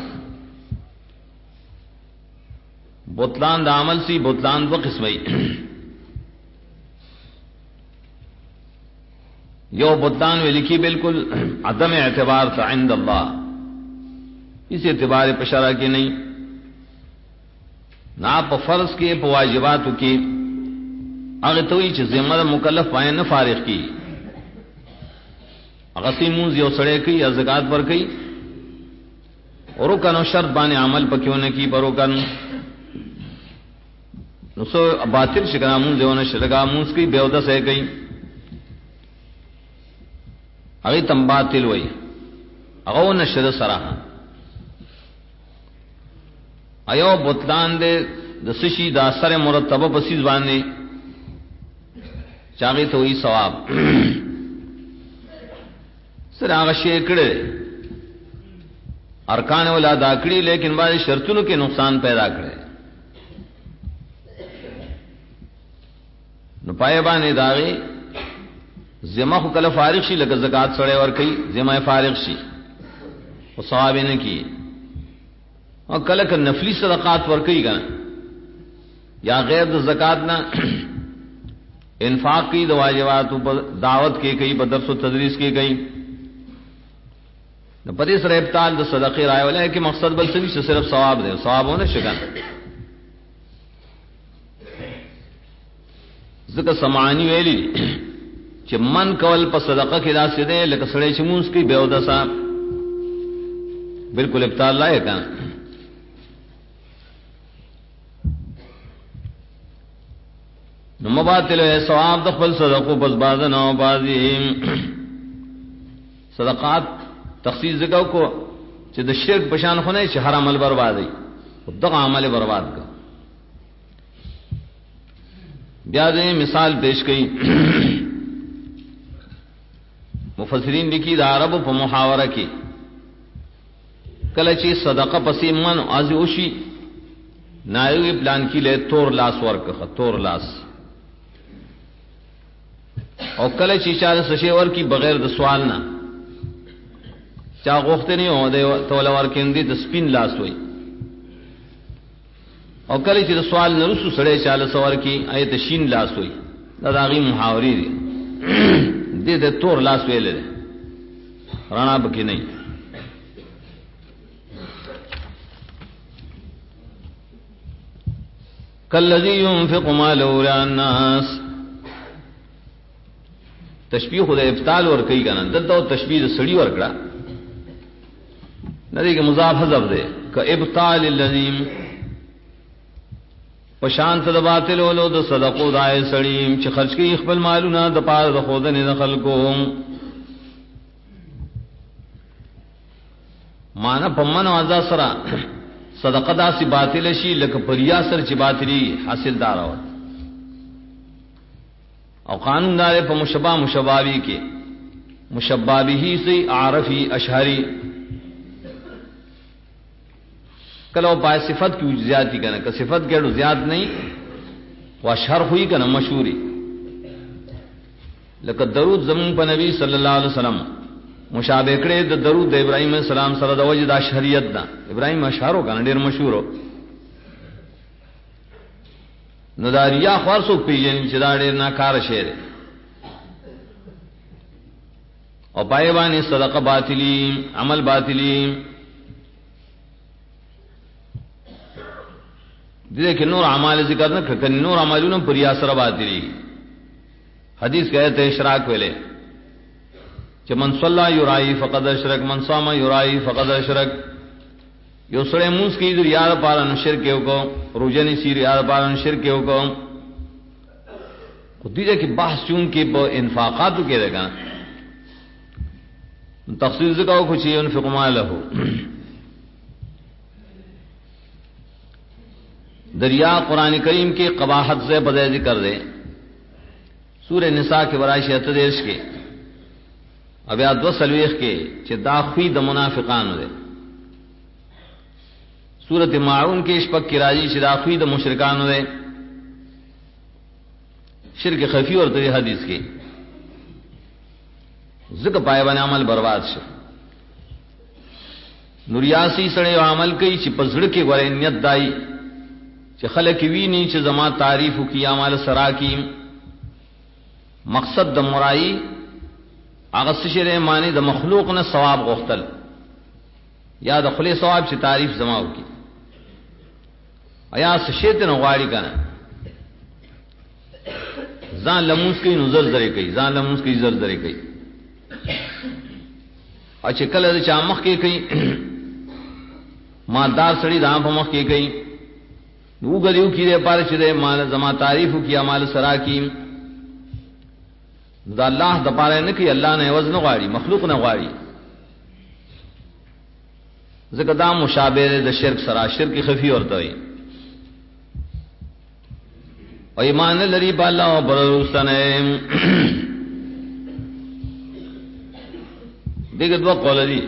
بطلان دا عمل سی بطلان دو قسمی یو بطلان میں لکھی بالکل عدم اعتبار تا عند اللہ اس اعتبار پشرہ کی نہیں نا پا فرض کے پا واجباتو کی اگر توی چھ ذمہ دا مکلف پائیں نہ فارغ کی غسی مونږ یو سړی کوي یا زکات ور کوي اور کنو شرط باندې عمل پکېونه کی پرو کنو نو سو باطل شګنا مونږ دیونه شرګا مونږ کی بیوده سه کوي هغه تم باطل وای هغه نشد سره ایو بوتلان دې د سشي د اثر مرتبه په سیز باندې چاغي ته وی ثواب سره هغه شی کړي ارکان ولا دا کړی لیکن بعد شرطونو کې نقصان پیدا کړي نو پای باندې داغي زما خو کله فارغ شي لکه زکات سره ور کوي زما فارغ شي او ثواب نه کی او کله ک نفلی صدقات ور کوي کنه یا غیر د زکات نه انفاق کی د واجبات پر دعوت کې کوي په درس او تدریس کې کوي نو پدې سره ابطال د صدقې راي ولای کې مقصد بل څه نشي صرف ثواب دی ثوابونه شګان ځکه سمعانی ویلي چې من کول په صدقه کې داسې دی لکه سړی چې مونږ کې بیوده صاحب بالکل ابطال لای کنه نو مباطل ثواب د خپل صدقو پس باز نه او بازي صدقات تخصیص زګو کو چې د شرک پشان خو نه چې هر عمل بربادي او دغه عمل برباد کړ بیا دې مثال پیش کړي مفسرین لیکي د عربو په محاوره کې کله چې صدقه پسې من از اوشي نایوي پلان کې له تور لاس ورکه تور لاس او کله چې چاره سشي ورکی بغیر د سوال نه چا غوښته نه و دی توله ورکېندې د سپین لاس وای او کله چې د سوال نه رسو سړی چاله سوار کی ایت شین لاس وای دا داغي محاوري دي دې د تور لاس ویل دي رانا بکی نه کلذي ينفق ماله على الناس تشبیه خدای ابطال ور کوي کنه دلته تشبیه سړی ور کړه ندی کې مضاف حذف ده ک ابطال اللذیم پشانت د باطل ولو د صدقو دای سړی چې خرج کوي خپل مالونه د پاره د خودنه د خلکو معنا پمن وازا سره صدقه داسې باطل شي لکه پریا سره چې باطلی حاصل دار او او قانون دار په مشبابی کې مشبابه سي عارفي اشعري کله په صفت کې زیاتی کنه که صفت ګړو زیات نه او اشهر ہوئی کنه مشهوري لکه درود زمون په نبی صلی الله علیه وسلم مشابه کړي د درود د ابراهیم السلام سره د وجد اشهریت دا ابراهیم اشهرو کنه ډیر مشهورو نو دا ریا خاصو پیژنې چې دا ډېر ناکار شی دی او پای باندې صدقه باطلی عمل باطلی دې کې نور اعمال ذکر نه کړه نور اعمالونه پر یا سره باطلی حدیث کہتے ہیں اشراک ویلے چې من صلی یرائی فقد اشرک من صام یرائی فقد اشرک یو سره موږ کې د یار پاره نو شرک یو کو روزنی سیر یار پاره نو شرک یو کو خو دې کې بحث چون کې په انفاقاتو کې راګا تخصیص زکاو خو چې انفق ماله دریا قران کریم کې قباحت سے بدل ذکر دے سورہ نساء کے برائے 36 کے ابیا 2 کے چې دا خوی د منافقانو دے سورۃ ماعون کې شپږ کې راځي چې دا خوی د مشرکانو دے شرک خفی ورته حدیث کې ذکر پای باندې عمل برباد شو نوریاسی سره عمل کوي چې پزړه کې ورې نیت دای چې خلک ویني چې زما تعریف کی اعمال سرا کی مقصد د مرای هغه شری معنی د مخلوق نه ثواب غوښتل یا د خلی ثواب چې تعریف زما وکي ایا شیطان غواړي کنه ځان لموس کوي نظر زری کوي ځان لموس کوي زر زری کوي او چې کله چې مخ کې کوي مالدار سړي دا په مخ کې کوي نو غلیو کیږي پاره چې مال زما تعریف کیا مال سرا کی دا الله د پاره نه کوي الله نه عوض نه غواړي مخلوق نه غواړي ځکه دا مشابه د شرک سره شرک خفي ورته وي او ایمان لري په الله او پرستانه دغه دوه قول دي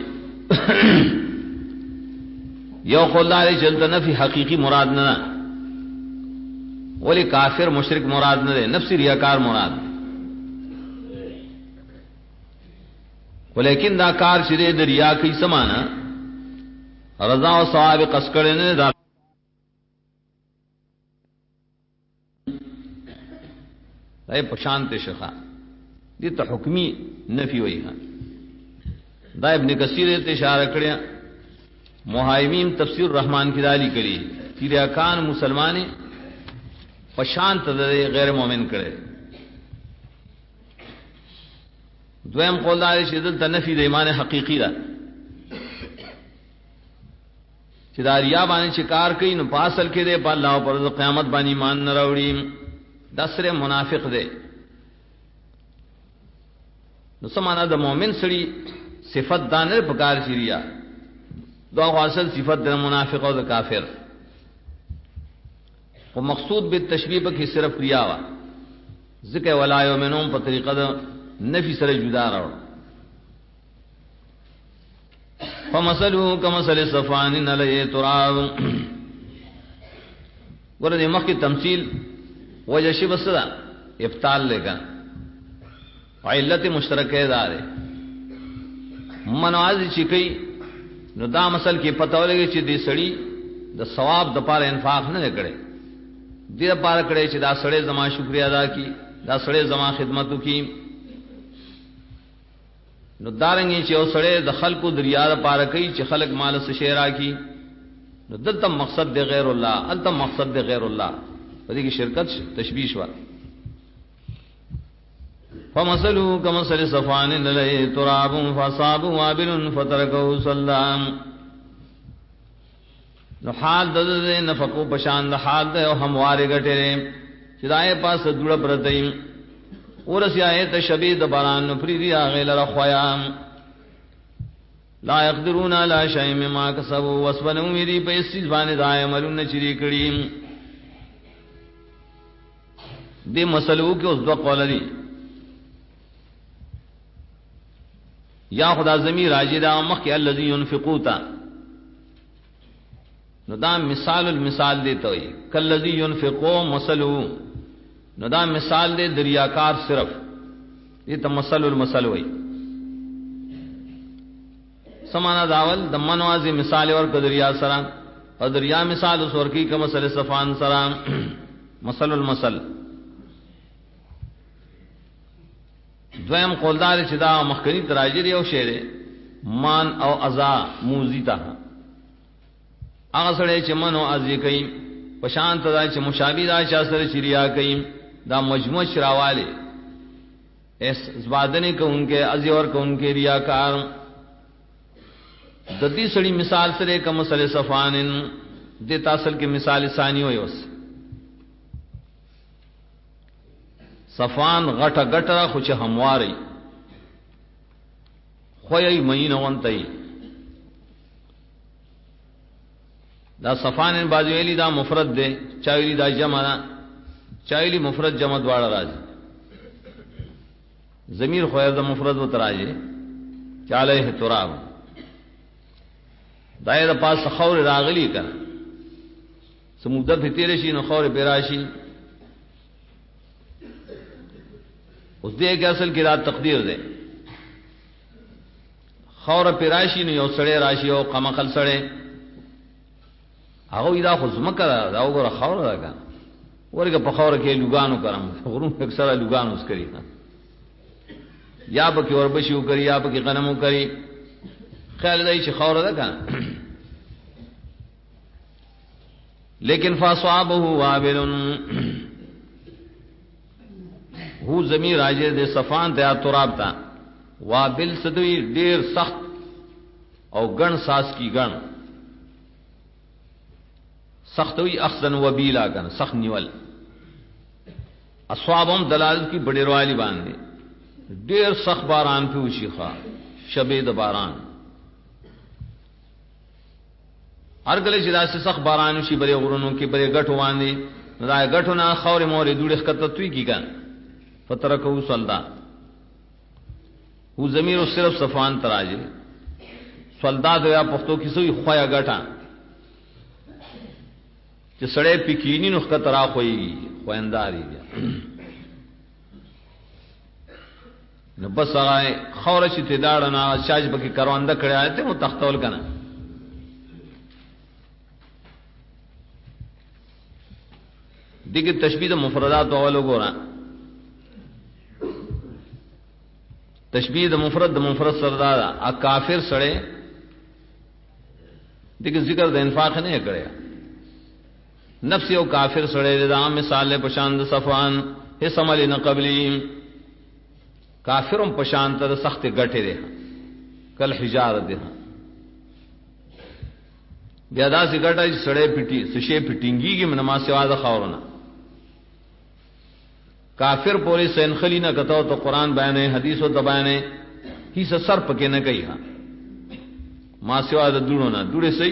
یو قول لري چې د نفي حقيقي مراد نه ولی کافر مشرک مراد نه نفسي ریاکار مراد ولیکن دا کار چې د ریا کوي سمانا رضا او ثواب قسکړه نه دا دای په شانته شخه دي ته حکمی نفي وایي دا ابن کثیر ته اشاره کړی محایمین تفسیر رحمان کی دالی کړي چې ریاکان مسلمانې په شانت د غیر مؤمن کړي دویم قول دا چې دلته نفي د ایمان حقيقي ده چې دا ریا باندې چې کار کوي نو پاسل کې ده په الله پر قیامت باندې ایمان نه راوړي دا سره منافق ده نو سمانه د مؤمن سړي صفت دانه په کار چې ریا دا اصل صفت د منافق او د کافر او مقصود به تشبیه به کې صرف ریا وا ذکر ولا یؤمنون په طریقه د نفی سره جدا راو فمثلو کمثل صفوان علی تراب ورته مخکې تمثيل وجه شی بسدا ابطال لگا علت مشترکه دار منواز چې کوي نو دا مسل کې پته ولګي چې دې سړی د ثواب د پاره انفاق نه کړي دې پاره کړي چې دا سړی زما شکریا ادا کی دا سړی زما خدمت وکي نو دارنګي چې او سړی د خلقو دریا پاره کوي چې خلق مال سره شیرا کی نو دلته مقصد د غیر الله الته مقصد د غیر الله په دې کې شرکت تشبیه شو فمثلوا كمثل صفوان علی تراب فصابوا وابل فتركه سلام نو حال د نفقو بشان د حال د همواره غټره چې دای پاس دړه پرتې ورسیا ایت شبید باران فریدی اغل رخویام لا يقدرون على شيء مما كسبوا وسبنوا میری په استجبان دای عملونه چری کړي دې مسلو کې اوس دوه قول دي یا خدا زمین راجی دا مخ کې الذي ينفقوتا نو دا مثال المثال دیتا ہوئی کالذی ينفقو مثلو نو دا مثال دے دریاکار صرف یہ تا مثل المثل ہوئی سمانا داول دا منوازی مثال اور دریا سرا اور دریا مثال اس ورکی کا مثل صفان سرا مثل المثل دویم قولدار چدا مخکنی تراجر یو شعر مان او ازا موزی تا هغه سره چې منو ازي کوي پشانت دا چې مشابه دا چا سره چریا کوي دا مجموع شراواله اس زبادنے کو ان کے ازي اور کو ان کے ریاکار ددی سړی مثال سره کوم سره صفانن د تاسل کې مثال ثانی وي اوس صفان غټه غټه خو چې همواري خو یې مینه وانتای دا صفان بازو ویلی دا مفرد دے چاویلی دا جمع دا چاویلی مفرد جمع دوار راجی ضمیر خویر دا مفرد و تراجی چالیہ تراب دای دا پاس خور راغلی کنا سمودت تیرشی نو خور پیراشی اس دے کہ اصل کی رات تقدیر دے خور پیراشی نو یو سڑے راشی او قمقل سڑے هغه دا خو زمکه دا وګوره خاور ده کنه ورګه په خاور کې لوګانو کرم غرون اکثره لوګانو اس کری یا په کې وربشیو کری یا په کې غنمو کری خیال دی چې خاور ده کنه لیکن فاصابه وابل هو زمیر راجه د صفان ته تراب تا وابل سدوی ډیر سخت او گن ساس کی گن سخت ہوئی اخذن وبیلا گن سخت نیول اصوابم دلالت کی بڑے روالی باندھے ډیر سخت باران پہ وشیخا شبے د باران ہر گلے جدا سے سخت باران وشی بڑے غرونوں کی بڑے گٹھ باندھے رائے گٹھ نہ خور مورے دوڑے خطوی کی گن فترکو سلدا وہ ضمیر صرف صفان تراجے سلدا دیا پختو کی سوئی خویا گٹھا چې سړی پکینی نو خطر راخوي خوینداري نو بس هغه خور چې تداړه نه شاج بکی کروانده کړی ته مو تختول کنه دغه تشبیه د مفردات اولو ګورا تشبیه د مفرد سردار ا کافر سړی دغه ذکر د انفاق نه کړی نفس او کافر سړی د عام مثال له پشان د صفوان هیڅ عمل نه قبلی کافرم پشان تر سخت غټه ده کل حجاره ده بیا دا سی غټه سړی پټي سشي پټینګيږي منما سوا د خاورنا کافر پوری سین خلینا کتو تو قران بیانې حدیث او بیانې هیڅ سر پکې نه کوي ما سوا د دونو نه دوړې سي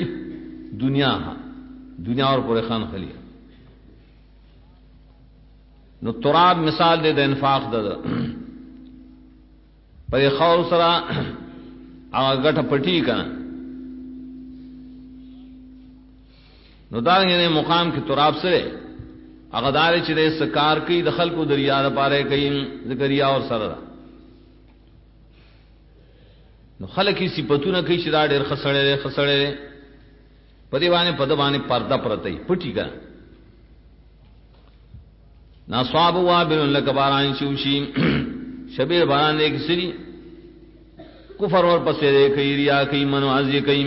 دنیا اور پورے خان خلی نو تراب مثال دے د انفاق د پر خور سرا هغه غټه پټی کنا نو دا یې مقام کې تراب سره هغه دار چې د سکار کې د خلکو دریا لپاره کوي ذکریا اور سره نو خلک یې صفاتونه کوي چې دا ډېر خسړې پدیوانه پدوانه پردا پرتای پټی کا نا صواب وابل لک باران شوشی شبیر باران ایک سری کفر اور پسے کئی ریا کئی منو ازی کئی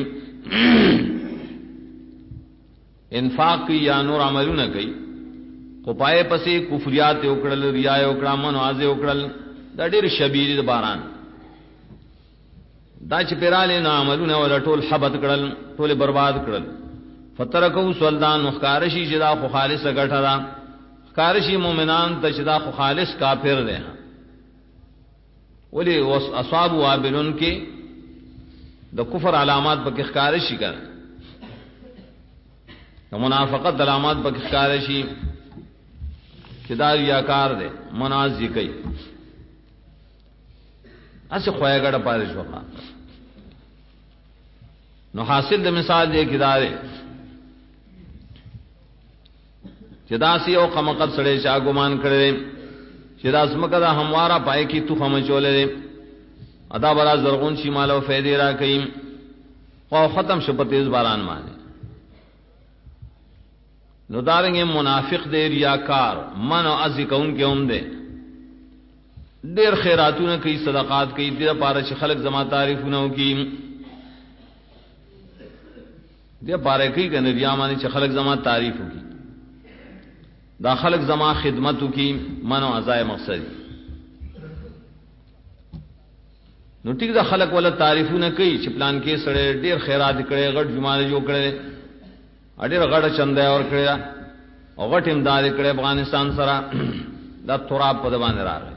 انفاق کی یا نور عملونه کئی کو پائے پسے کفریات وکړل ریا وکړه منو ازی وکړل دا ډیر شبیر باران دا چې پیراله نه عملونه ول ټول حبت کړل ټول برباد کړل فترکو سولدان مخارشی چې دا خو خالص غټه دا خارشی مؤمنان ته چې دا خو خالص کافر دي ولی اصحاب وابلن کې د کفر علامات پکې خارشی کړ د منافقت علامات پکې خارشی چې دا ریاکار دي منازي کوي اسه خویا غړ پاره شوخه نو حاصل د مثال دی کدارې چې داسې او قمقت سړی چا ګمان کړي چې داس مکه دا همواره پای کی تو هم چولې ادا برا زرغون شي مال او فائدې را کوي او ختم شو په تیز باران باندې نو دارنګ منافق دی ریاکار من او ازي کون کې هم دی ډیر خیراتونه کوي صدقات کوي د لپاره چې خلک زما تعریفونه وکړي د لپاره کوي کنه ریا باندې چې خلک زما تعریف وکړي دا خلق زما خدمتو کی منو ازای مقصد نو ټیک دا خلق ولا تعریفونه کوي چې پلان کې سره ډیر خیرات کړي غټ جمعه جوړ کړي اډیر غټ چنده اور کړی او غټ امداد کړي افغانستان سره دا تراب په باندې راغی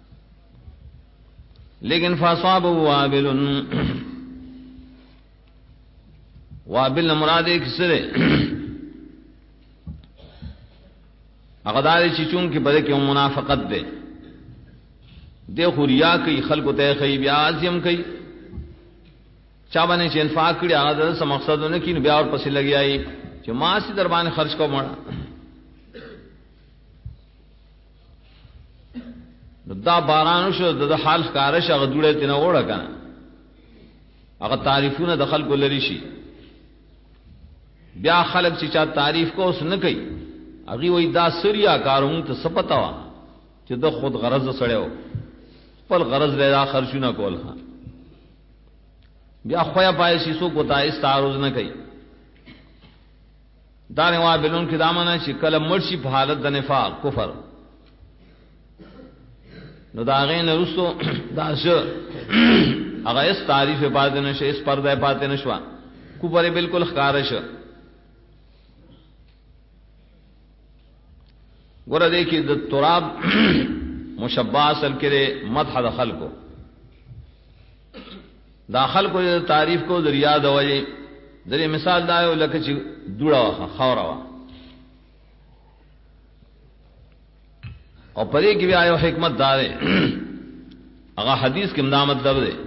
لیکن فاصاب وابل مراد ایک سره اغدار چې چون کې بده کې منافقت ده د خوریا کوي خلکو ته خی بیا ازم کوي چا باندې چې انفاق کړي هغه د سم مقصدونه کې بیا اور پسې لګیایي چې ما سي در باندې خرج کوم دا باران شو د حال ښکارش هغه جوړه تنه وړه کنه هغه تعریفونه د خلکو لري شي بیا خلک چې چا تعریف کو اوس نه کوي هغه وای دا سریا کارون ته سپتا وا چې د خود غرض سړیو خپل غرض له خرچونه کول ها بیا خویا پای شي سو کو تا استعارض نه کوي دا نه وا بلون کې دامنه چې کله مرشي په حالت د نفاق کفر نو دا غین رسو دا ش اگر اس تعریف پاتې نشه اس پرده پاتې نشوا کفر بالکل خارش ګوره دې کې د تراب مشبہ اصل کې مدح د خلقو داخل کو تعریف کو ذریعہ دوی درې مثال دا یو لکه چې دوړه خاور وا او پرې کې بیا یو حکمت دار هغه حدیث کې مدامت در دی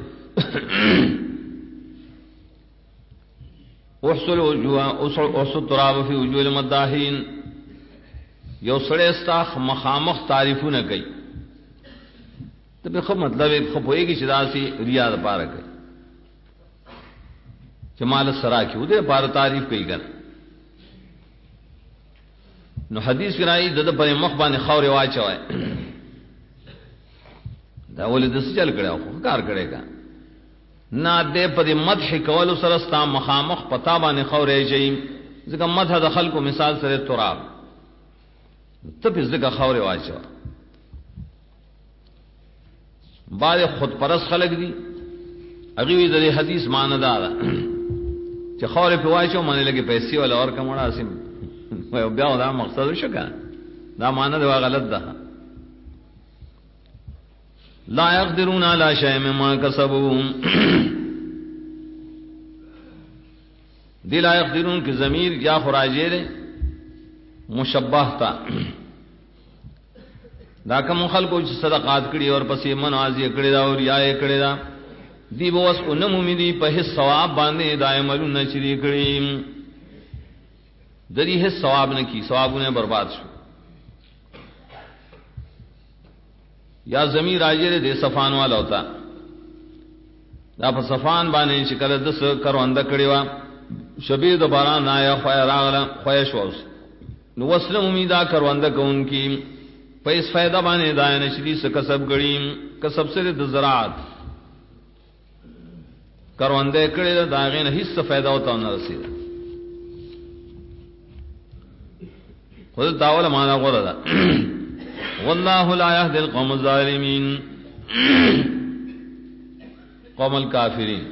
احصل وجوه تراب فی وجوه المداحین یو سړی استاخ مخامخ تعریفونه کوي ته به خو مطلب خو پوهیږي چې داسي ریا د پاره کوي جمال سرا کی ودے پار تعریف کوي ګر نو حدیث کې راځي د په مخ باندې خاورې واچوي دا ولې د څه چل کړو خو کار کړيګا نه دې په مدح کول سره ستا مخامخ پتا باندې خاورې شي ځکه مدح د خلکو مثال سره تراب ته په ځکه خاورې واچو بعد خود پرس خلق دي هغه دې حدیث معنی دا چې خاورې په واچو باندې لګي پیسې ولا اور کومه اسیم بیا دا مقصد شو کنه دا معنی دا غلط ده لا يقدرون على شيء مما كسبوا دی لا يقدرون کی ضمیر یا خراجه مشبہ تا دا کوم خلکو چې صدقات کړي اور پسې منازي کړي دا اور یا کړي دا دی بوس انم امیدی په هیڅ ثواب باندې دایملون چری کړي دری هیڅ ثواب نه کی ثوابونه برباد شو یا ضمیر راجه دې صفان والا ہوتا دا په صفان باندې چې کله د څه کروند کړي وا شبيه د باران آیا خیر راغله خوښ ووس نو وسلم امیدا کروند کوونکی پیس فائدہ باندې دای نشدي څه کسب غړي کسب سره د زراعت کروندے کړي دا غین هیڅ فائدہ وته نه رسید خود داول معنا غره ده والله لا يهدي القوم الظالمين قوم الكافرين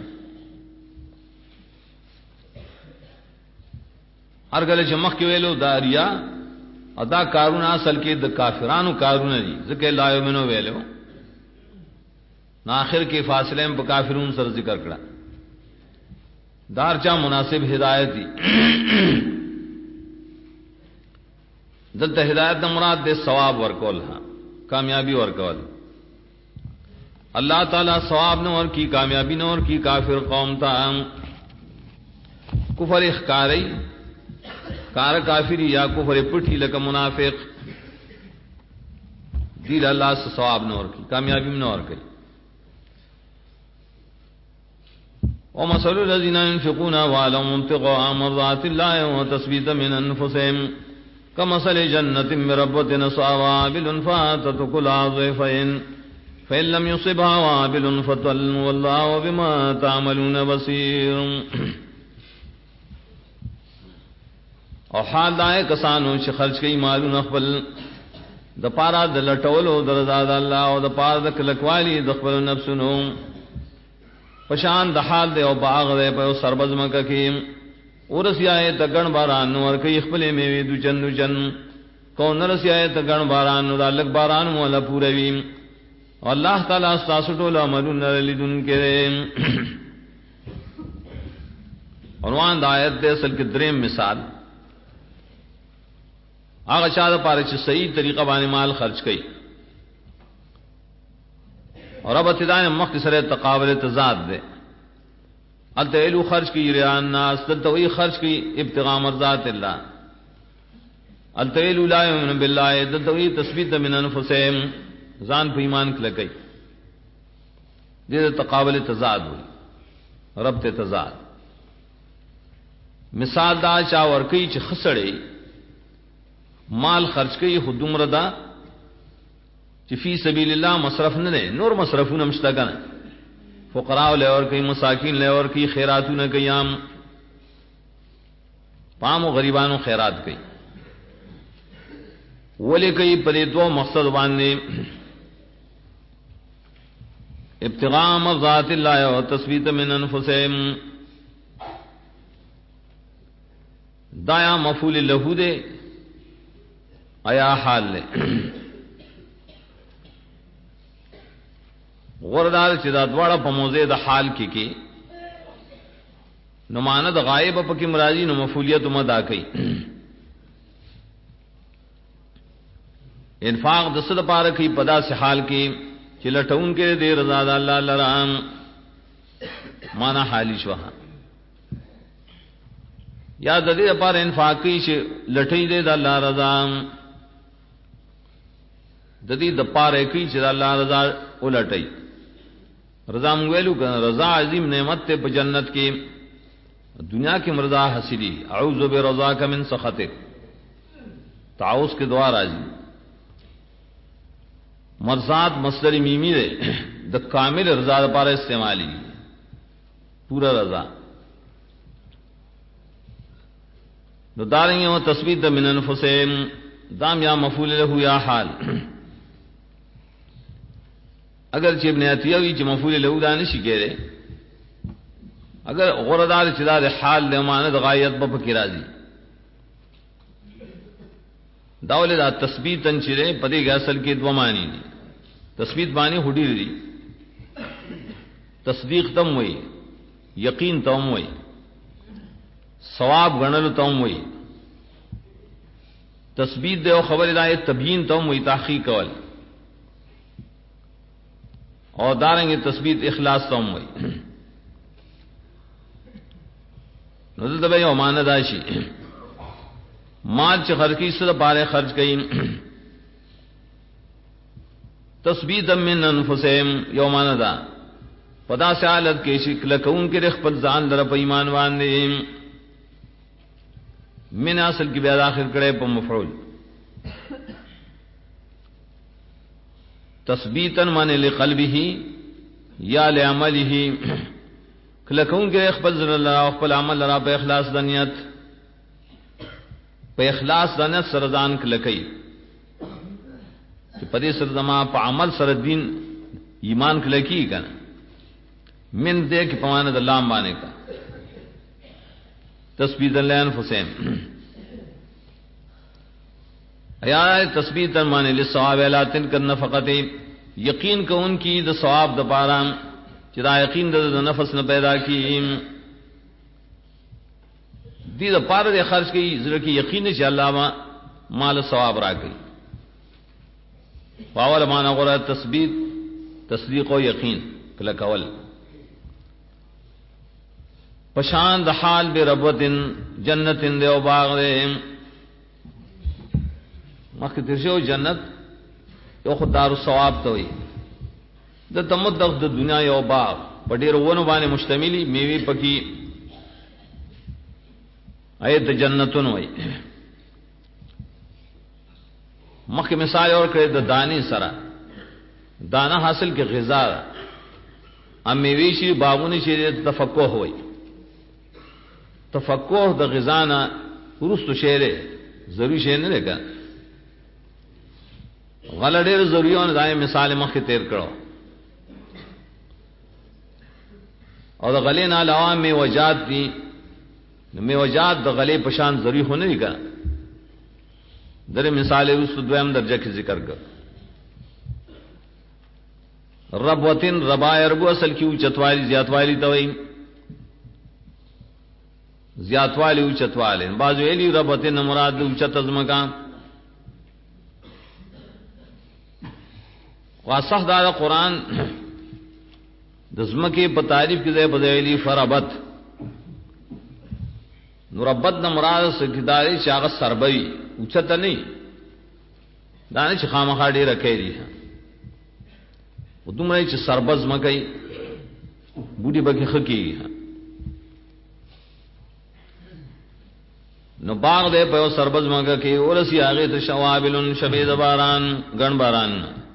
هر کله چې مخ کې ویلو داریا ادا کارونه اصل کې د کافرانو کارونه دي ځکه لا یمنو ویلو نو اخر کې فاصله په کافرون سره ذکر کړه دار چا مناسب ہدایت دی دلته ہدایت د مراد د ثواب ورکول ها کامیابی ورکول اللہ تعالی ثواب نور کی کامیابی نور کی کافر قوم تا کفر اخکاری کار کافری یا کفر پٹھی لکه منافق دیل اللہ سے ثواب نور کی کامیابی نور کی ومثل الذين ينفقون أموالهم ابتغاء مرضات الله وتثبيتا من أنفسهم كمثل جنة بربوة أصابها وابل فآتت أكلها ضعفين فإن لم يصبها وابل فطل والله بما تعملون بصير او حال دائے کسانو چې خرج کوي مالونه خپل د پاره د لټولو د رضا د الله او د پاره د کلکوالی د خپل نفسونو پشان د حال دی او باغ دی په سربز مکه کې ورسیای د ګڼ باران ور کوي خپل میوه د جن جن کو نرسیای د ګڼ باران د لګ باران مولا پوروي الله تعالی تاسو ټول عملونه لیدون کړي عنوان د آیت د اصل کې دریم مثال هغه چا د پاره چې صحیح طریقه باندې مال خرج کړي اور اب ابتداء مخ سره تقابل تضاد ده التویلو خرج کی ریان الناس التوی خرج کی ابتغاء مرضات الله التویلو لا یؤمن بالله التوی تثبیت من انفسهم ځان په ایمان کله کوي دې تقابل تضاد وي رب ته تضاد مثال دا چا ور کوي چې خسړې مال خرج کوي خودم ردا چې فی سبیل الله مصرف نه نه نور مصرفونه مشته کنه فقراء له اور کوي مساکین له اور کوي خیراتونه کوي عام پامو غریبانو خیرات کوي ولې کوي په دې دوه مقصد باندې ابتغاء مرضات اللہ و تثبیت من انفسهم دایا مفعول له دے آیا حال لے غردار چې دا دواړه په موضع د حال کې نو معنی د غائب په کې مرادی نو مفعولیت مدا کوي انفاق د صد پاره کې پدا سے حال کې چې لټون کې دې رضا د الله لرام معنا حالی شو یا د دې لپاره انفاق کې چې لټې دې د الله رضا د دې د پاره کې چې د الله رضا ولټي رضا ویلو کنه رضا عظیم نعمت ته په جنت کې دنیا کې مرضا حاصلی اعوذ برضاک من سخطک تعوذ کے دعا راځي مرضات مصدر میمی دے د کامل رضا لپاره استعمالی پورا رضا نو دارنګ یو تثبیت من انفسهم دام یا مفعول له یا حال اگر چې ابن عطیہ وی چې مفعول له دا نشي کېره اگر غردار چې دا حال له معنی د غایت په کې راځي داول دا تثبیتن چې په دې اصل کې دوه معنی دي تثبیت معنی هډی دي تصدیق تم وي یقین تم وي ثواب غنل تم وي تثبیت دی او خبر ہدایت تبیین تم وي تحقیق کول اور دارنګ تثبیت اخلاص تم وي نو دلته یو معنی دا شي مال چې خرج کی سره بارے خرج کین تثبیت من انفسهم یومانه دا پدا سے حالت کې شکل کون کې خپل ځان در په ایمان باندې من اصل کې بیا داخل کړي په مفعول تثبیتا من لقلبه یا لعمله کله کون کې خپل ځان الله او خپل عمل را په اخلاص د نیت په اخلاص د نیت سره ځان کله کوي چې په دې سره زما په عمل سره دین ایمان کله کی کنه من دې کې پمانه د لام باندې کا تثبیت لانفسهم ایا تثبیت معنی للثواب لا تلک النفقه یقین کون کی د ثواب د پاره چې دا یقین د نفس نه پیدا کی دې د پاره د خرج کی زړه کې یقین چې الله ما مال ثواب راکړي باور معنا غره تثبیت تصدیق او یقین کله کول پشان د حال به ربوتن جنتن دیو باغ دې مخکې ترشو جنت یو خدای ثواب ته وي د تمدغ د دنیا یو باغ په ډیر ونه باندې مشتملی میوه پکې ایت جنتون وي مخکې مثال اور کړی د دانی سره دانه حاصل کې غذا ام میوه شي باغونه شي تفقه وي تفقه د غذا نه ورستو شعر ضروري شی نه لګا غلډېر ضروريونه دای مثال مخکې تیر کړو او د غلې نه علاوه می وجات دي می وجات د غلې پشان ضروري هونه دي کا در مثال ورستو دویم درجه کې ذکر کړ ربوتن ربایربو اصل کې اوچتوالی زیاتوالی ته وایي زیاتوالی اوچتوالی بعضو ایلی ربوتن مراد اوچت ازمکا واسخ دار قرآن دزمکی په تعریف کې ځای په ځای فربت نو ربت د مراد سکیداري چې هغه سربوي اوچته نه دانه چې خامخا ډیر راکې دي ودومره چې سربز مکای بوډي بګه خکی نو باغ دې په سربز مګه کې ورسی هغه ته شوابلن شبید باران غن باران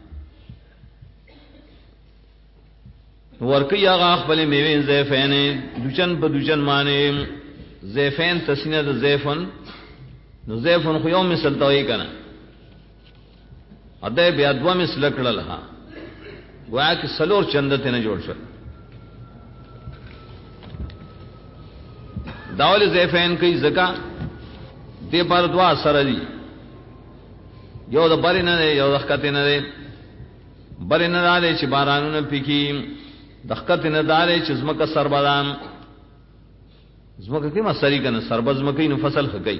ورکی هغه خپل میوه زیفین دوچن په دوچن معنی زیفین تسنیه د زیفن نو زیفن خو یو مثال توي کنه اده بیا دوا مثال کړل ها گویا کہ سلور چندته نه جوړ شو. داول زیفین کوي زکا دې پر دوا سره دي، یو د بری نه یو د خکته نه دی. بری نه دالې چې بارانونه پکې، د خکته نه دالې چې زمکه سربدان، زمکه کې مسری کنه سربز مکې نو فصل خکې.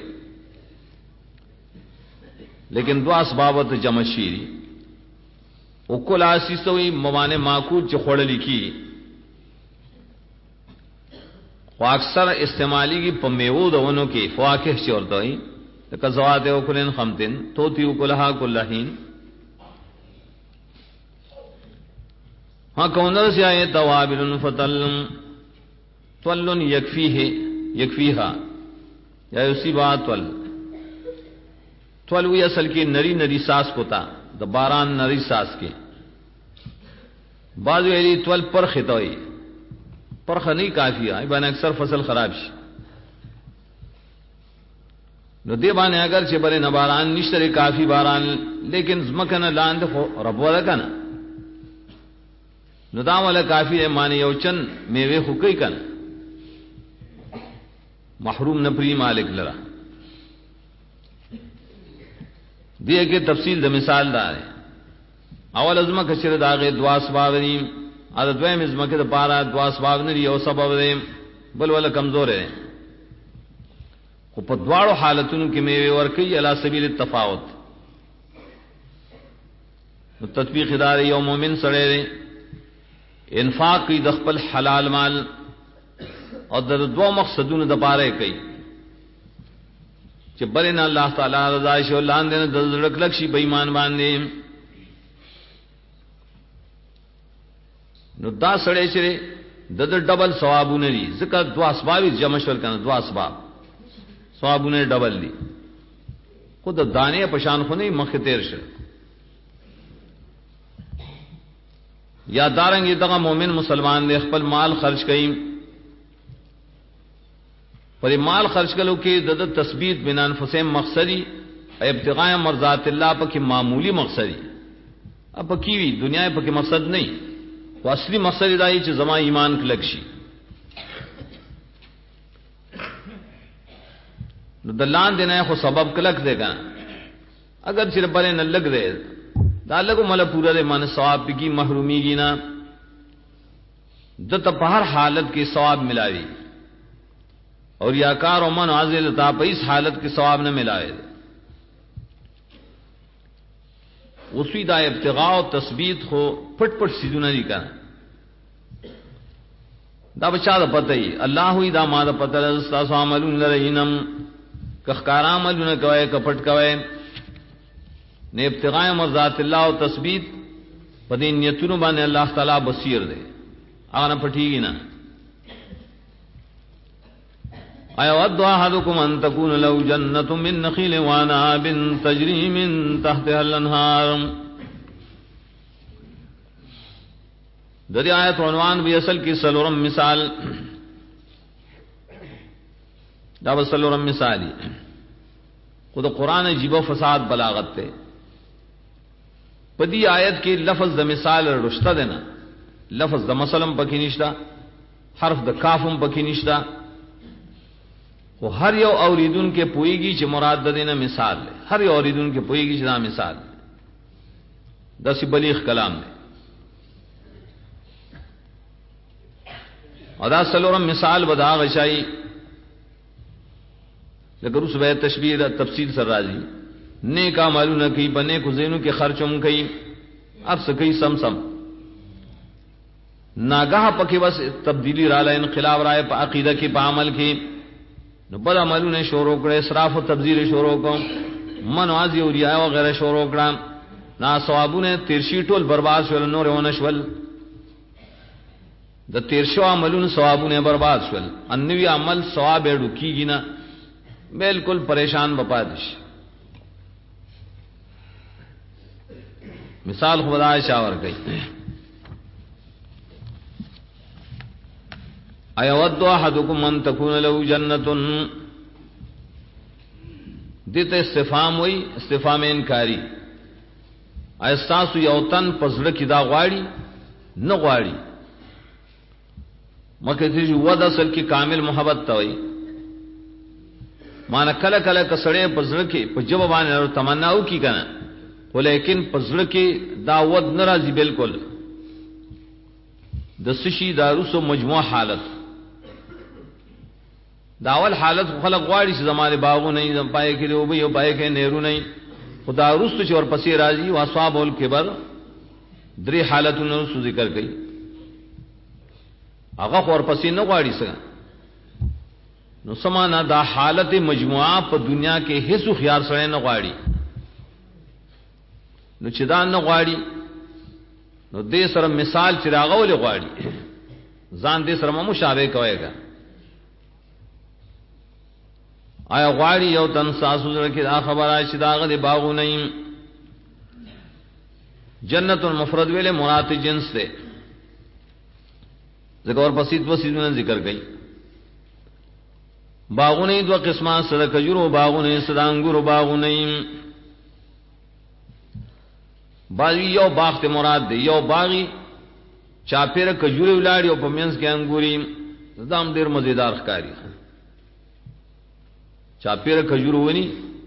لیکن دوا اسباب ته جمع شيری او کول اسیسوي موانه معقول چې خړل کی، خو اکثر استعمالی کی په میوه دونو کې فواکه چې ورته وي لکه زوات او کلن خمتن توتی او کلها کلهین. ها کونر سے آئے توابل فتل طل یکفیها یا یصیبا طل وی اصل کی نری نری ساس کوتا د باران نری ساس کې بعض ویلی طل پر خطوئی پر خنی کافی ہے باندې اکثر فصل خراب شي. نو دی باندې اگر چې بلې نباران نشتره کافی باران لیکن زمکنه لاندې خو رب ولا کنه نو دا ولا کافی معنی یو چن میوه خو کوي کنه محروم نه پری مالک لرا. دیه کې تفصیل د مثال دار اول ازمه کچره داغه دوا اسباب دي، ا د دویم ازمه کې د پارا دوا اسباب نه یو سبب دی بل ولا کمزور دی. خو په دواړو حالتونو کې میوه ورکي علی سبیل التفاوت. نو تطبیق دار یو مؤمن سره دی انفاق کی د خپل حلال مال او د دوه مقصدونو د پاره کوي چې بلنه الله تعالی رضا شو لاندې د زړه کلک شي بې ایمان باندې. نو دا سړی چې د ډبل ثوابونه دي ځکه دوا اسباب جمع شول کنه دوا اسباب ثوابونه ډبل دي. خود دانه پشان خو نه مخ تیر شه. یا دارنګ دغه مؤمن مسلمان دې خپل مال خرج کړي، پر مال خرج کلو کې د تثبیت من انفسهم مقصدی ابتغاء مرضات الله پکې معمولی مقصدی اب پکې وی دنیا پکې مقصد نه و اصلي مقصد دا چې زما ایمان کلک شي. نو دلان دینه خو سبب کلک دی کنه اگر چې بلې نه لګ دی دا لګو مل پورا دې مان ثواب کی محرومیږي نه د ته په هر حالت کې ثواب ملاوي اور یاکار او من عازل تا په اس حالت کې ثواب نه ملاوي. اسی دا ابتغاء او تثبیت خو پټ پټ سيزونه دي کنه دا بچا د پته ای الله وی دا ما د پته تاسو عملون لرینم کخکار عملونه کوي کپټ کوي نه ابتغاء مرضات الله او تثبیت په دې نیتونو باندې الله تعالی بصیر دی هغه پټیږي نه. ايود احدكم ان تكون له جنة من نخيل وعناب تجري من تحتها الانهار. د دې آیت عنوان به اصل کې سلورم مثال دا به سلورم مثالی خود قرآن عجیب و فساد بلاغت ته په دې آیت کې لفظ د مثال رشتہ دینا لفظ د مثلم پکې نشتا حرف د کافم پکې نشتا خو هر یو اوریدون کې پويږي چې مراد د دینه مثال دی. هر یو اوریدون کې پويږي چې دا مثال دی. دا سی بلیغ کلام دی. او دا سلورم مثال بدا غشای لکه روس به تشبیه تفصیل سره راځي. نیک عملونه کوي بنه کو زینو کې خرچوم کوي ارس کوي سم سم ناګه پکې بس تبدیلی رااله انقلاب راي په عقیده کې په عمل کې نو بل عملونه شروع کړي اسراف او تبذیر شروع کوم منوازی او ریا او غیره شروع کړه نا ثوابونه تیرشی ټول برباد شول نور ونه شول د تیرشو عملونه ثوابونه برباد شول انوی عمل ثواب اډو کیږي نه بالکل پریشان بپادش. مثال خدای شاور گئی ایود احدکم ان تکون له جنة دته استفهام وای استفهام انکاری ایستاسو یو تن پزړه کی دا غواړي نه غواړي مکه چې ود اصل کې کامل محبت ته وي مان کله کله کسړې پزړه کې په جواب باندې تمنا وکي کنه ولیکن پزړه کې دا ود ناراضي بالکل د سشي داروسو مجموع حالت داول حالت خلق غواړي چې زمانه باغو نه زم پای کې او یو پای کې نهرو نه خدا رست چې ور پسې راځي واصحاب الکبر درې حالتونو سو ذکر کړي هغه ور پسې نه غواړي څنګه نو سمانا دا حالت مجموعه په دنیا کې هیڅ خيار سره نه غواړي نو چې دا نه غواړي نو دې سره مثال چې راغول غواړي ځان دې سره مشابه کويګا آیا غواړي یو تن ساسو سره کې دا خبره چې داغه دی باغو نه جنت المفرد ویله مراد جنس ده ذکر بسیط میں ذکر گئی باغو نه دو قسمه سره کجورو باغو نه سره انګورو باغو نه باغی یو باغ ته مراد دی یو باغی چاپیره کجوري ولاړ یو پمینس کې انګوري دام ډیر مزیدار ښکاری چاپیره کجورو ونی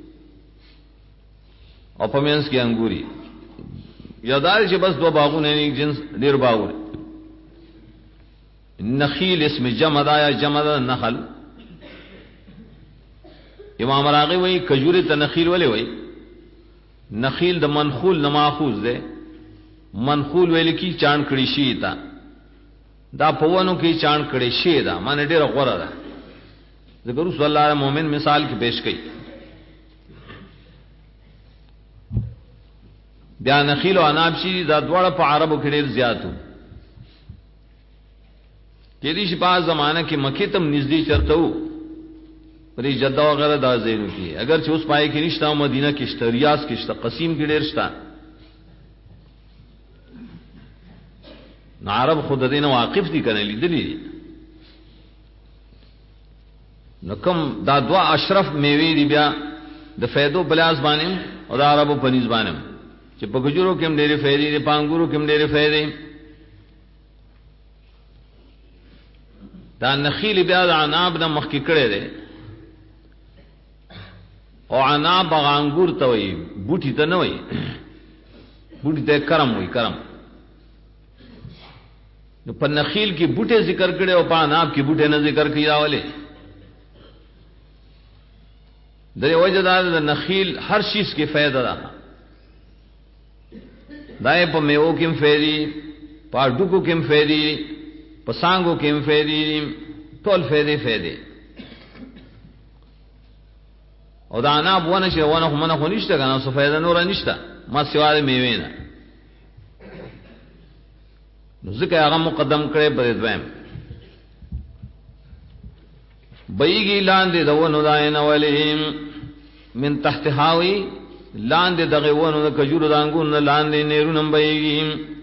او پمینس کې انګوري یادار چې بس دو باغونه نه جنس ډیر باغونه نخیل اسم جمع دا یا جمع دا نخل امام راغی وی کجوری ته نخیل ولې وی نخیل د منخول نه ماخوذ ده منخول ویل کی چاند کړي شي تا دا پوونو کې چاند کړي شي دا معنی ډیر غوړه ده ذکر رسول الله مومن مثال کې پیش کړي بیا نخیل او عناب شي دا دواړه په عربو کې ډیر زیاتو کې دي چې په زمانہ کې مکه تم نږدې چرته وو پرې جده وغیرہ دا زینو کې اگر چې اوس پای کې نشته مدینه کې شته ریاض کې شته قصیم کې ډیر شته عرب خود دینه واقف دي کنه لیدلی نو کوم دا دوا اشرف میوه دی بیا د فیدو بلاس باندې او د عربو پنځ باندې چې په ګجورو کې هم ډېرې فائدې دي پانګورو کې هم ډېرې فائدې دا نخیل بیا د عناب نه مخکې کړي دي او عناب غانګور ته وي بوټي ته نه وي بوټي ته کرم وي کرم نو په نخیل کې بوټي ذکر کړي او په عناب کې بوټي نه ذکر کړي راولې درې وجه دا د نخیل هر شیز کې فائدہ ده دای په میوه کې فائدې په ډوکو کې فائدې په سانګو کې فائدې ټول فائدې او دا عناب ونه چې ونه هم نه نشته کنه څه فائدہ نور نشته ما سیواله میوه نه نو ځکه هغه مقدم کړي په دویم بېګی لاندې دونو داینه ولیم من تحت هاوی لاندې دغه ونه د کجورو دانګون لاندې نیرونم بېګی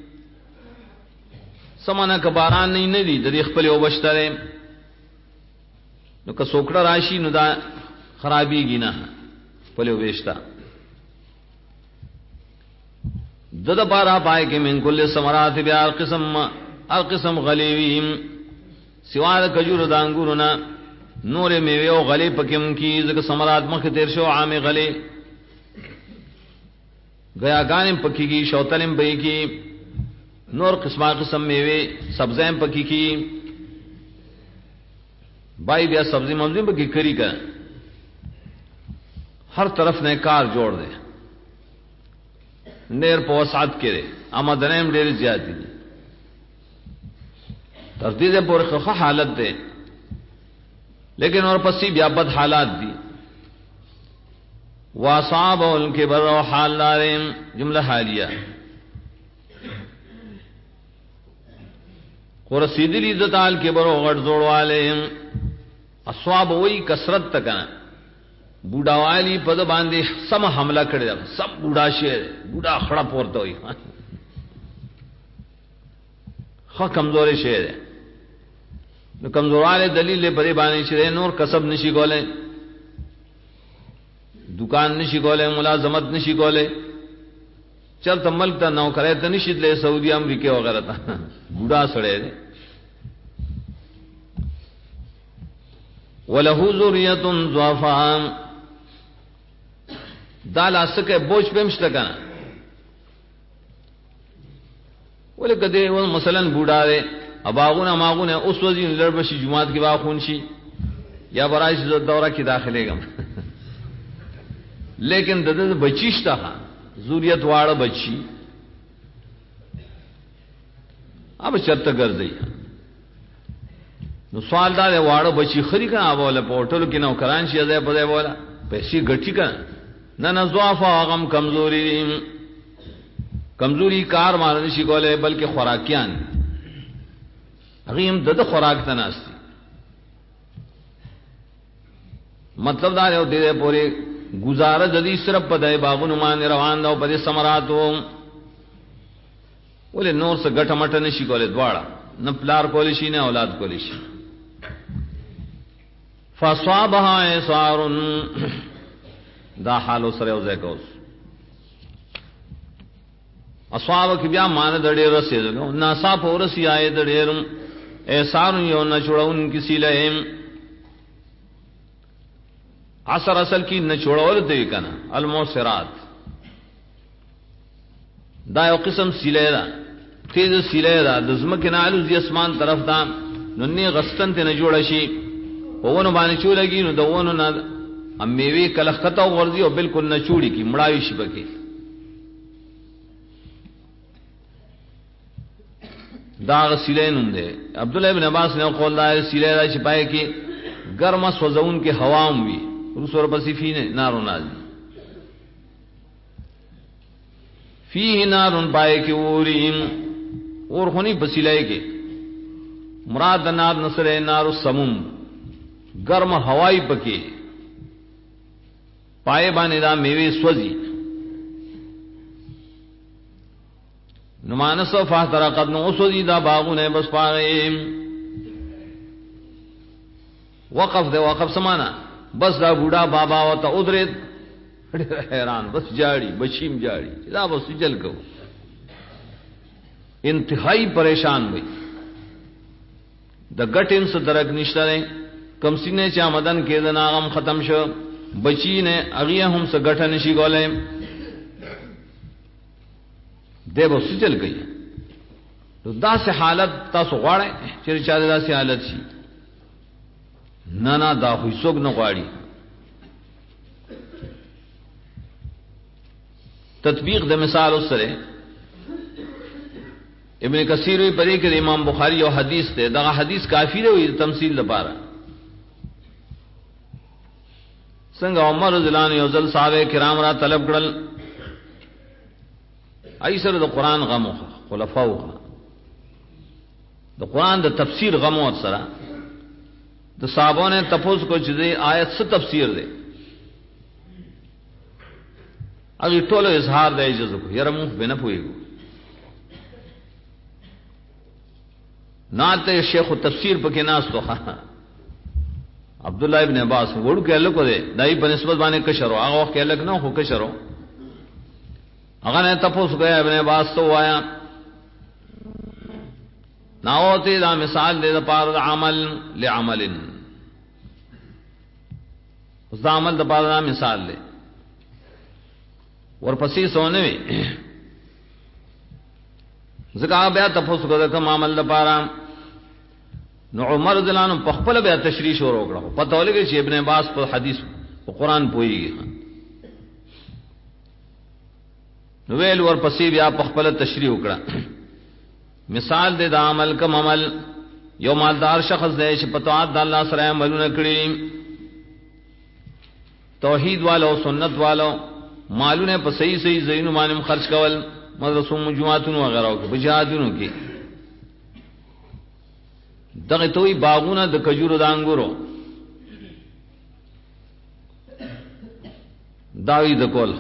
سمانه کباران نه دي د خپل وبشتره نو که څوکړه راشي نو دا خرابېږي نه خپل وبشتا دد بارا پای کې من کل ثمرات بیا القسم غلیویم سوا د کجورو دانګورنا نور میوه او غلی پکم کی ځکه ثمرات مخ تیر شو عام غلی گیا غانم پکی کی شوتلم بې کی نور قسم میوه سبزیم پکی کی بای بیا سبزی ممزی پکی کری کا ہر طرف نے کار جوڑ دے نیر په وسعت کې آمدنیم ډېر زیات دي تردید پورې خو حالت ده لیکن اور پسې بیا بد حالات دي واصاب الکبر او حال دارم جمله حالیه اور سیدلی عزت ال کبر او غټ جوړواله اصحاب وای کثرت تکنا بوډا والی په باندې سم حمله کړی سب بوډا شه بوډا خړه پورته وي خو کمزوري شه نو کمزوراله دلیل په دې باندې چې نور کسب نشي کولای دکان نشي کولای ملازمت نشي کولای چلته ملک ته نو کرے ته نشید له سعودي امریکا وغیرہ ته بوډا سړی دی وله ذریه ضعفاء دا لاسکه بوج پمشته کنه ولې کده و مثلا بوډا دی اباغونه ماغونه اوس وځي لړبشي جمعات کې واخون شي یا برایش دوره کې داخلي غم لیکن دغه بچیشته ذریت واړه بچی اب چرته ګرځي نو سوال دا واړه بچی خري کنه اوله پورټل کې نو کران شي ځای په ځای ولا پیسې ګټي کنه نه ضعف غم کمزوری کار مارن شي کوله بلکې خوراکیان هغه هم د خوراک تناسي مطلب دا یو دې پورې گزاره د دې صرف په دای باغونو باندې روان دا په دې سمراتو ولې نور څه ګټه مټه نشي کوله دواړه نه پلار کولی شي نه اولاد کولی شي فصابها اثار دا حالو سره وځه کوس اصحاب کی بیا مان دړې رسېدلو ناسا پورسی آئے دړېرم اثار یو نه چړون کسی لهم عصر اصل کی نه چړول دی کنه الموسرات دا یو قسم سیله ده تیز سیله ده د زمکه نه الوز اسمان طرف دا نو نه غستن ته نه جوړ شي وونه باندې چولګي نو دونه نه امیوي کلخته ورځي او بالکل نه چوړي کی مړاوي شي پکې دا غسیله نوم ده عبد الله ابن عباس نے قول دا سیله دا چپای کی گرم سوزون کے هوام وی رسول بصفین نار نازل فيه نار پائے کی اوریم اور خونی بسیلے کے مراد نار نصر نار السموم گرم ہوائی پکے پائے بانے دا میوے سوزی نمانس فاحترقت نو سوزی دا باغون بس پاگئے وقف دے وقف سمانا بس دا بوڑا بابا وتا ادرت حیران بس جاڑی بچیم جاڑی دا بس جل کو انتہائی پریشان ہوئی دا گٹن سے درک نشترے کم سینے چا مدن کے دنا غم ختم شو بچی نے اغیہ ہم سے گٹھا نشی گولے دے بس جل گئی تو دا سے حالت تاسو غواړئ چې چا دا سے حالت شي نه دا خو څوک نه غواړي تطبیق د مثال سره ابن کثیر وی پرې کې امام بخاری یو حدیث ته دا حدیث کافی دی تمثيل لپاره څنګه عمر رضی الله عنه یو ځل صحابه کرام را طلب کړل ایسر د قران غمو خلفاو د قران د تفسیر غمو سره د صحابو نے تپوس کو چې آیت څه تفسیر دی اگی ټولو اظهار د اجازه کو یره مونږ بنه پويګو ناته شیخ تفسیر پکې ناس تو عبد الله ابن عباس وړو کې الکو دی دای په نسبت باندې کشرو هغه وخت الک نه خو کشرو هغه نه تاسو کوي ابن عباس تو وایا ناوته دا مثال دې د پاره عمل لعمل اوس دا عمل د پاره مثال دی ورپسې سونه وي زکه بیا تاسو کوي کوم عمل د پاره نو عمر رضی الله عنه په خپل بیا تشریح شروع کړو پته ولګي چې ابن عباس په حدیث په قران پويږي نو ویل ورپسې بیا په خپل تشریح وکړه مثال دې د عمل کوم عمل یو مالدار شخص دی چې په طاعت د الله سره عملونه کړی توحید والو سنت والو مالونه په صحیح صحیح زینو باندې خرج کول مدرسو مجموعاتونو وغیرہ کې بجادونو کې دغه توي باغونه د کجورو د انګورو داوی د کول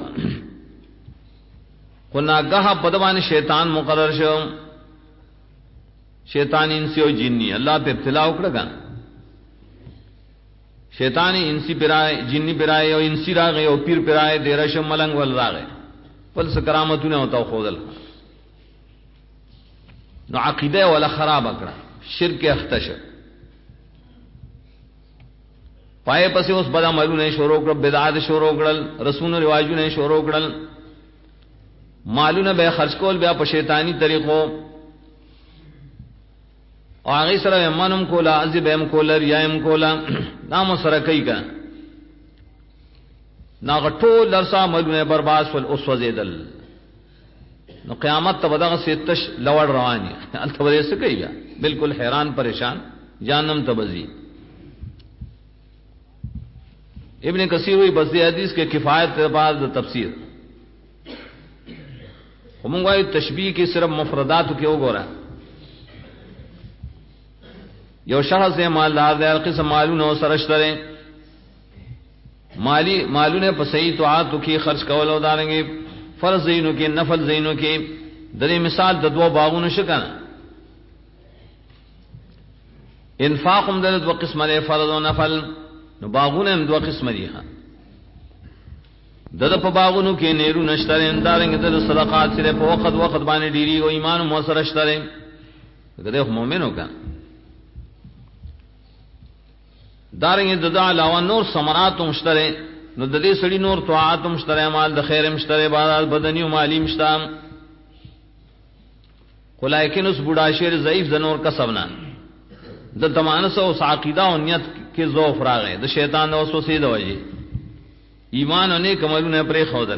خو ناګه په دبان شیطان مقرر شو شیطان انسی او جنی الله په ابتلا وکړه شیطانی انسی پرای جنی پرای او انسی راغه او پیر پرای ډیر شم ملنګ ول راغه پل کرامتونه او تو خودل نو عقیده ولا خراب کړه شرک اختش پای پسې اوس بد عملونه شروع کړ بدعات شروع کړل رسول رواجونه شروع کړل مالونه به خرج کول بیا په شیطانی طریقو او هغه سره منم کولا عذبهم کولا ریایم کولا نام سره کوي کا ناغټول لرسا ملونه برباد ول اوس وزیدل نو قیامت ته بدغه ستش لوړ رواني انت به څه کوي بیا بالکل حیران پریشان جانم تبزی ابن کثیر وی بس حدیث کے کفایت کے بعد تفسیر ہم گوئی تشبیہ کی صرف مفردات کے وګورا یو شخص مالدار دی قسم مالونه سرشتره مالونه په صحیح طاعت کې خرج کول او دارنګي فرض زینو کې نفل زینو کې درې مثال د دوه باغونو شکنه انفاق هم د دوه قسمه له فرض او نفل نو باغونه هم دوه قسمه دي ها دغه په باغونو کې نیرو نشتره اندارنګ د صدقات سره په وخت باندې ډیری او ایمان مو سره شتره دغه مؤمنو کا دارنګ د علاوه نور ثمرات مشتره نو د دې سړي نور طاعات مشتره مال د خیر مشتره بازار بدني او مالی مشتام ولیکن اس بوډا شیر ضعیف د نور کسبنا د تمانس او عقیده او نیت کې ضعف راغی د شیطان او وسوسې د وجه ایمان او نیک عملونه پرې خودل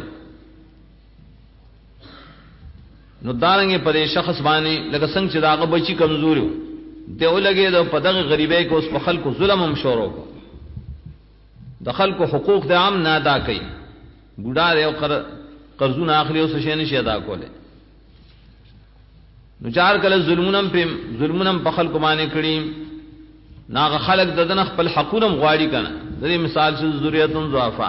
نو دارنګ پرې شخص باندې لکه څنګه چې داغه بچی کمزوري دیو لګي د پدغه غریبۍ کو اس په خلکو ظلم هم شروع کو د خلکو حقوق د عام نه ادا کوي بوډا یو قرضونه اخلي او څه نشي ادا کوله نو چار کله ظلمونم په خلکو باندې کړی ناغه خلق ددن خپل حقونه غواړي کنه د مثال چې ذریاتن ضعفا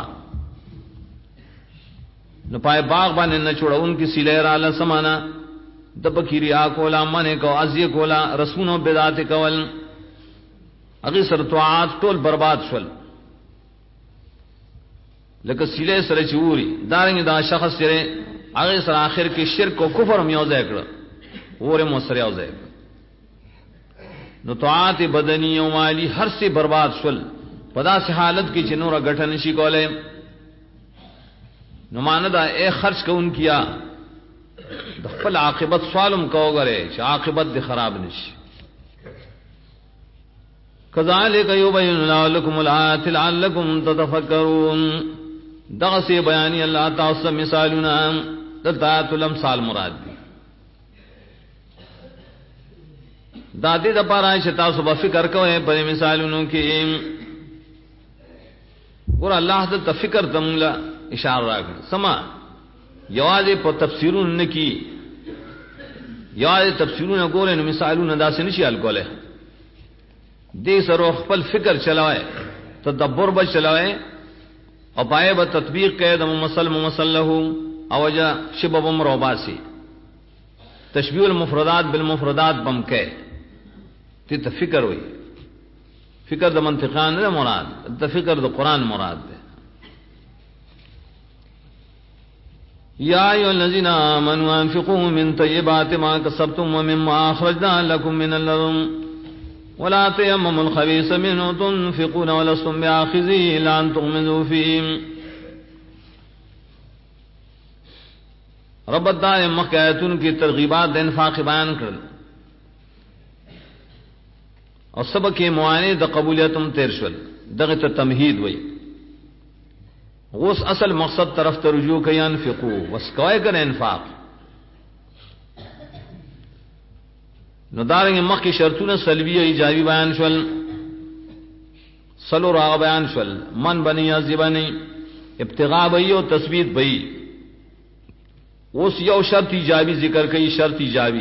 نو پای باغ باندې نه چوڑون کی سیلې را ل سمانا د بکیریا کولا منه کو ازی کولا رسونو بدعت کول اغه سر طاعات ټول برباد شول لکه سیلې سره چوري دارنګ دا شخص سره هغه سره اخر کې شرک او کفر هم یو ځای کړ اوره مو سره یو ځای نو طاعات بدنی او مالی هر څه برباد شول په داسې حالت کې چې نور غټه نشي کولای نو ماندا اے خرچ کون کیا د خپل عاقبت سوالم کو غره چې عاقبت دې خراب نشي کذالک یبین الله لكم الآیات لعلکم تتفکرون دغه سی بیان الله تعالی مثالنا دلته الامثال مراد دي دا دې د پاره چې تاسو به فکر کوئ په مثالونو کې ګور الله د فکر تملا اشاره راکړه سما یوازې په تفسیرونو نه کې یوازې تفسیرونه ګورئ نو مثالونه داسې نشي حل کوله دې سره خپل فکر چلوي تدبر به چلوي او پای به تطبیق کوي د مسلمه او جا شبب مروباسي تشبیه المفردات بالمفردات بم کوي ته فکر وي فکر د منطقان نه مراد د فکر د قران مراد ده یا ایها الذین آمنوا انفقوا من طیبات ما کسبتم ومما اخرجنا لكم من الارض ولا تيمموا الخبيث منه تنفقون ولستم بآخذيه إلا أن تغمضوا فيه رب الدار مخیاتون کی ترغیبات د انفاق بیان کړل او سبق معانی د قبولیتم تیر شول دغه ته تمهید وای اوس اصل مقصد طرف ته رجوع کوي انفقوا وسکوي کنه انفاق نو دارنګ مخکې شرطونه سلبی او ایجابي بیان شول سلو را بیان شول من بنی ازبنی ابتغاء بی او تثبیت بی اوس یو شرط ایجابي ذکر کوي شرط ایجابي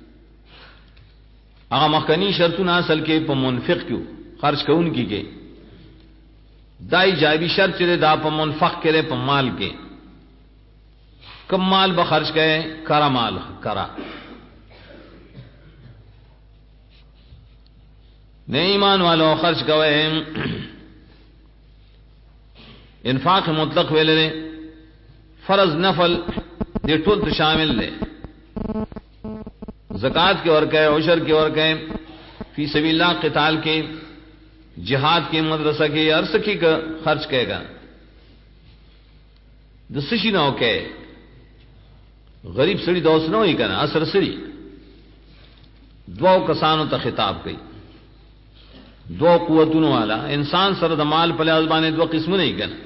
هغه مخکنی شرطونه اصل کې په منفق کې خرج کون کیږي دا ایجابي شرط چې دا په منفق کې په مال کې کم مال به خرج کړي کرا مال کرا نه ایمان والو خرج کوي انفاق مطلق ویلې فرض نفل دې ټول ته شامل دی زکات کې ورکه عشر کې ورکه فی سبیل الله قتال کې جہاد کې مدرسہ کې ارس کې خرچ کېګا د سشي نه وکي غریب سړي دوس نه وي کنه اثر سړي دعا کسانو ته خطاب کوي دو قوتونو والا انسان سره د مال په لحاظ باندې دوه قسمونه یې کنه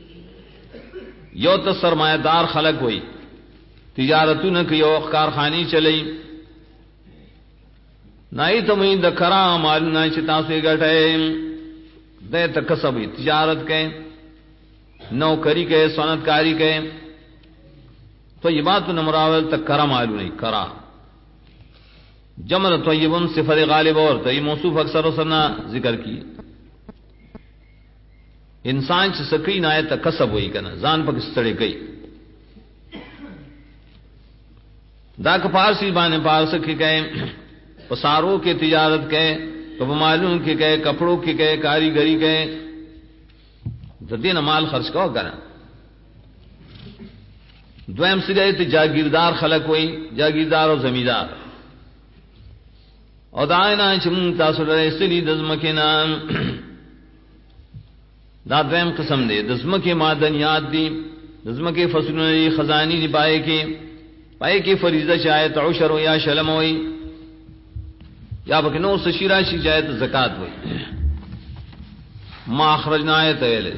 یو ته سرمایدار خلق وي تجارتونه کوي او کارخاني چلای نای ته مې د کرام مال نه چې تاسو یې ګټئ د تکسب تجارت کوي نوکری کوي صنعتکاری کوي طیبات نمراول تک کرم مالو نہیں کرا جمل طیبن صفت غالب اور تی موصوف اکثر وسنا ذکر کی انسان چې سکی نه ته کسب وای کنه ځان پک ستړي کوي دا که فارسی باندې پارس کې کہے پساروں کے تجارت کہے تو معلوم کے کہے کپڑوں کے کہے کاریگری کہے دین مال خرچ کو کرنا دویم سره ته جاگیردار خلق وای جاگیردار او زمیدار او داینا چې مون تاسو لري سلی د زمکینا دا دویم قسم دی د زمکه معدنیات دي د زمکه فصلونه خزانی دی پای کې فریضه شایت عشر یا شلم وای یا بک نو سشیرا شی جایت زکات وای ما اخرجنا ایت ویل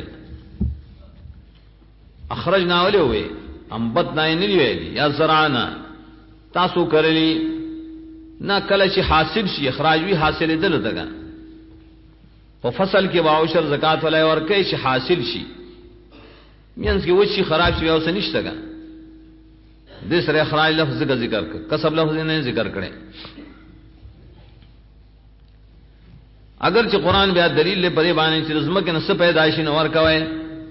اخرجنا ولې وای انبت نه نه ویلی یا زرعنا تاسو کرلی نہ کله چې حاصل شي اخراج وی حاصل دل دغه په فصل کې واوشر زکات ولای ورکه شي حاصل شي مینس کې وشي خراب شي او سنشتګه د سره اخراج لفظ ذکر کړ کسب لفظ نه ذکر کړي اگر چې قران بیا دلیل له پرې باندې چې رزمه کې نسب پیدائش نه ورکوي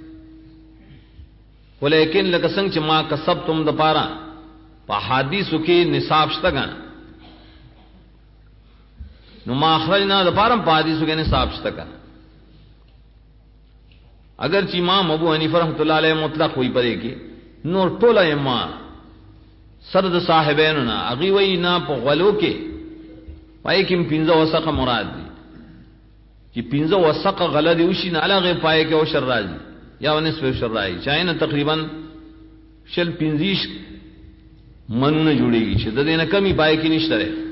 ولیکن لکه څنګه چې ما کسبتم د پاره په حدیثو کې نصاب شته نو ما اخرجنا د پاره په حدیثو کې نصاب شته اگر چې امام ابو حنیفه رحمۃ اللہ علیہ مطلق وی پرې کې نور ټوله ما سرد صاحبینو نه اغي وی نه په غلو کې پای کې 15 وسقه مراد دي چې 15 وسقه غلدي وشي نه علاوه پای کې او شر راځي یا نصف شر راځي چاینه تقریبا شل 15 منونه جوړيږي چې د دې نه کمی پای کې نشته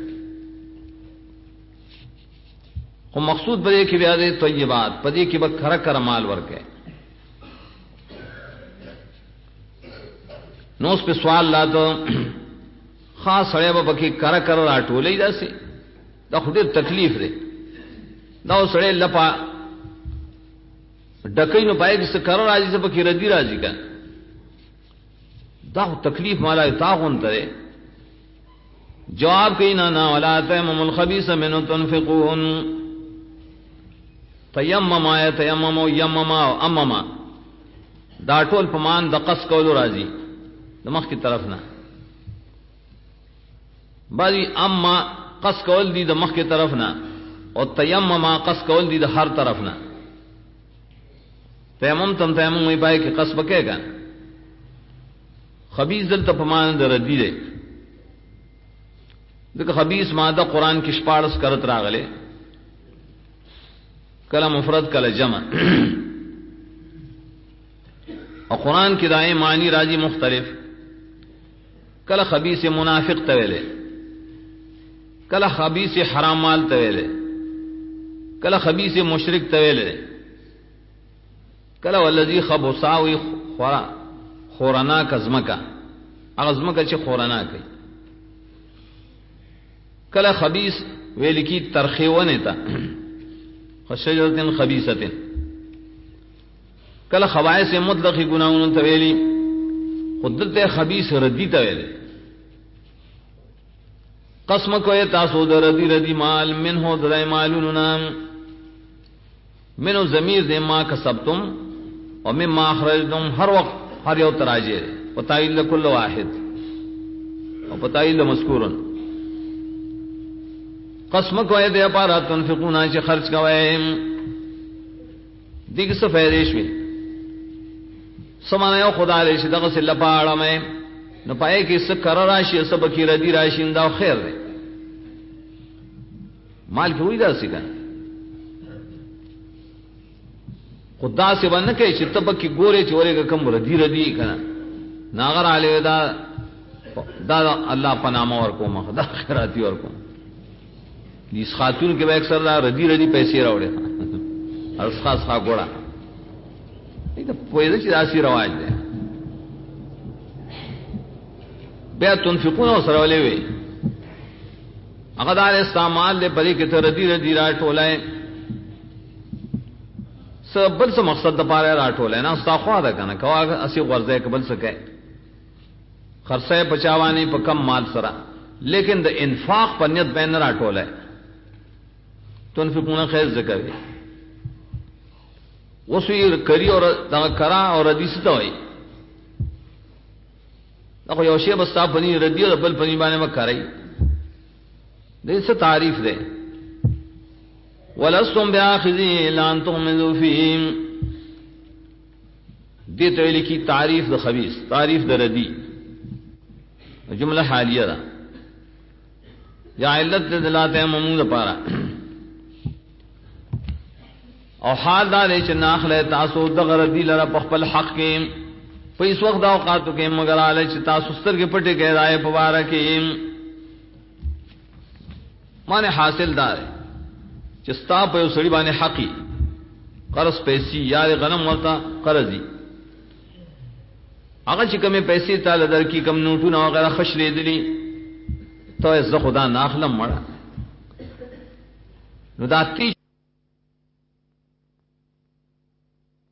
خو مقصود به کې بیا د طیبات پدې کې به خره کر مال ورکه نو اس په سوال لا ته خاص سره به کې کر کر راټولې داسې دا خو ډېر تکلیف دی دا سره لپا ډکې نو پای کې څه کر راځي څه پکې ردی راځي کا دا تکلیف مالا تاغون ته جواب کینا نا ولا تیمم الخبيث منه تنفقون تیمم آیت تیمم او یمم او امم دا ټول په مان د قص کولو راځي د مخ کی طرف نه باندې اما قص کول دي د مخ کی طرف نه او تیمم قص کول دي د هر طرف نه تیمم تم تیمم وی پای کې قص بکېګا خبيث دلته په مان د ردی دی دغه خبيث ماده قران کې شپارس کرت راغله کله مفرد کله جمع او قران کې دای معنی راځي مختلف کله خبيث منافق ته ویلې کله خبيث حرام مال ته ویلې کله خبيث مشرک ته ویلې کله ولذي خبثاوي خورنا کزمکا اغزمکا چې خورنا کوي کله خبيث ویل کی ترخیونه تا خشجرتن خبيثتن کله خبائث مطلقی گناہوں ته ویلي خودته خبيث ردی ته ویلي قسم کوي تاسو د ردی مال منه درای مالونو نام منو ضمیر دې ما کسبتم او مما اخرجتم هر وقت هر یو تراجه پتایل کل واحد او پتایل مذکورن قسم کوي دې پاره تنفقون چې خرج کوي دغه څه فائدې شوي سمانه یو خدای له شي دغه سره پاړه مې نو پائے کہ اس کر راشی سب کی ردی راشی دا خیر دے مال کی ہوئی دا سکا خدا سے بن کہ چتب کی گورے چورے کا کم ردی ردی کنا ناغر علی دا دا اللہ پنامہ اور کو مخدا خیراتی اور کو اس خاتون کے بیک سر ردی ردی پیسے راوڑے اور اس خاص خا گوڑا یہ تو پوئے چیز آسی رواج دے بے تنفقون اور سرولے ہوئے اقدار استعمال دے پری کہ ردی ردی راٹ ٹولائے سب بل سے مقصد دپارے راٹ ٹولائے نا استا خواہ دا کنا کوا اسی غرضے قبل سکے خرصے پچاوانی پا کم مال سرا لیکن دا انفاق پر نیت بین راٹ ٹولائے تنفقون خیر ذکر ہے وہ سوئی کری اور دا کرا اور ردی ستا ہوئی دا یوشی بستا پنی ردی اور بل پنی بانے میں کرائی دے سے تعریف دے وَلَسْتُمْ بِآخِذِهِ لَأَن تُغْمِضُوا فِيهِ دے تولی کی تعریف دا خبیث تعریف دا ردی جملہ حالیہ دا یا علت دلاتے ہیں ممون دا پارا او حال دا دے چھ ناخلے تاسو دا غردی لرا پخپل حق کے پیس وقت دا اوقاتو کے مگر آلے چھ تاسو ستر کے پٹے کے رائے پوارا کے مانے حاصل دار چستا پیو سڑی بانے حقی قرض پیسی یار غنم ورطا قرضی اگر چکم پیسی تا لدر کی کم نوٹو نا وغیرہ خش لے دلی تو از خدا ناخلم مڑا نو دا تی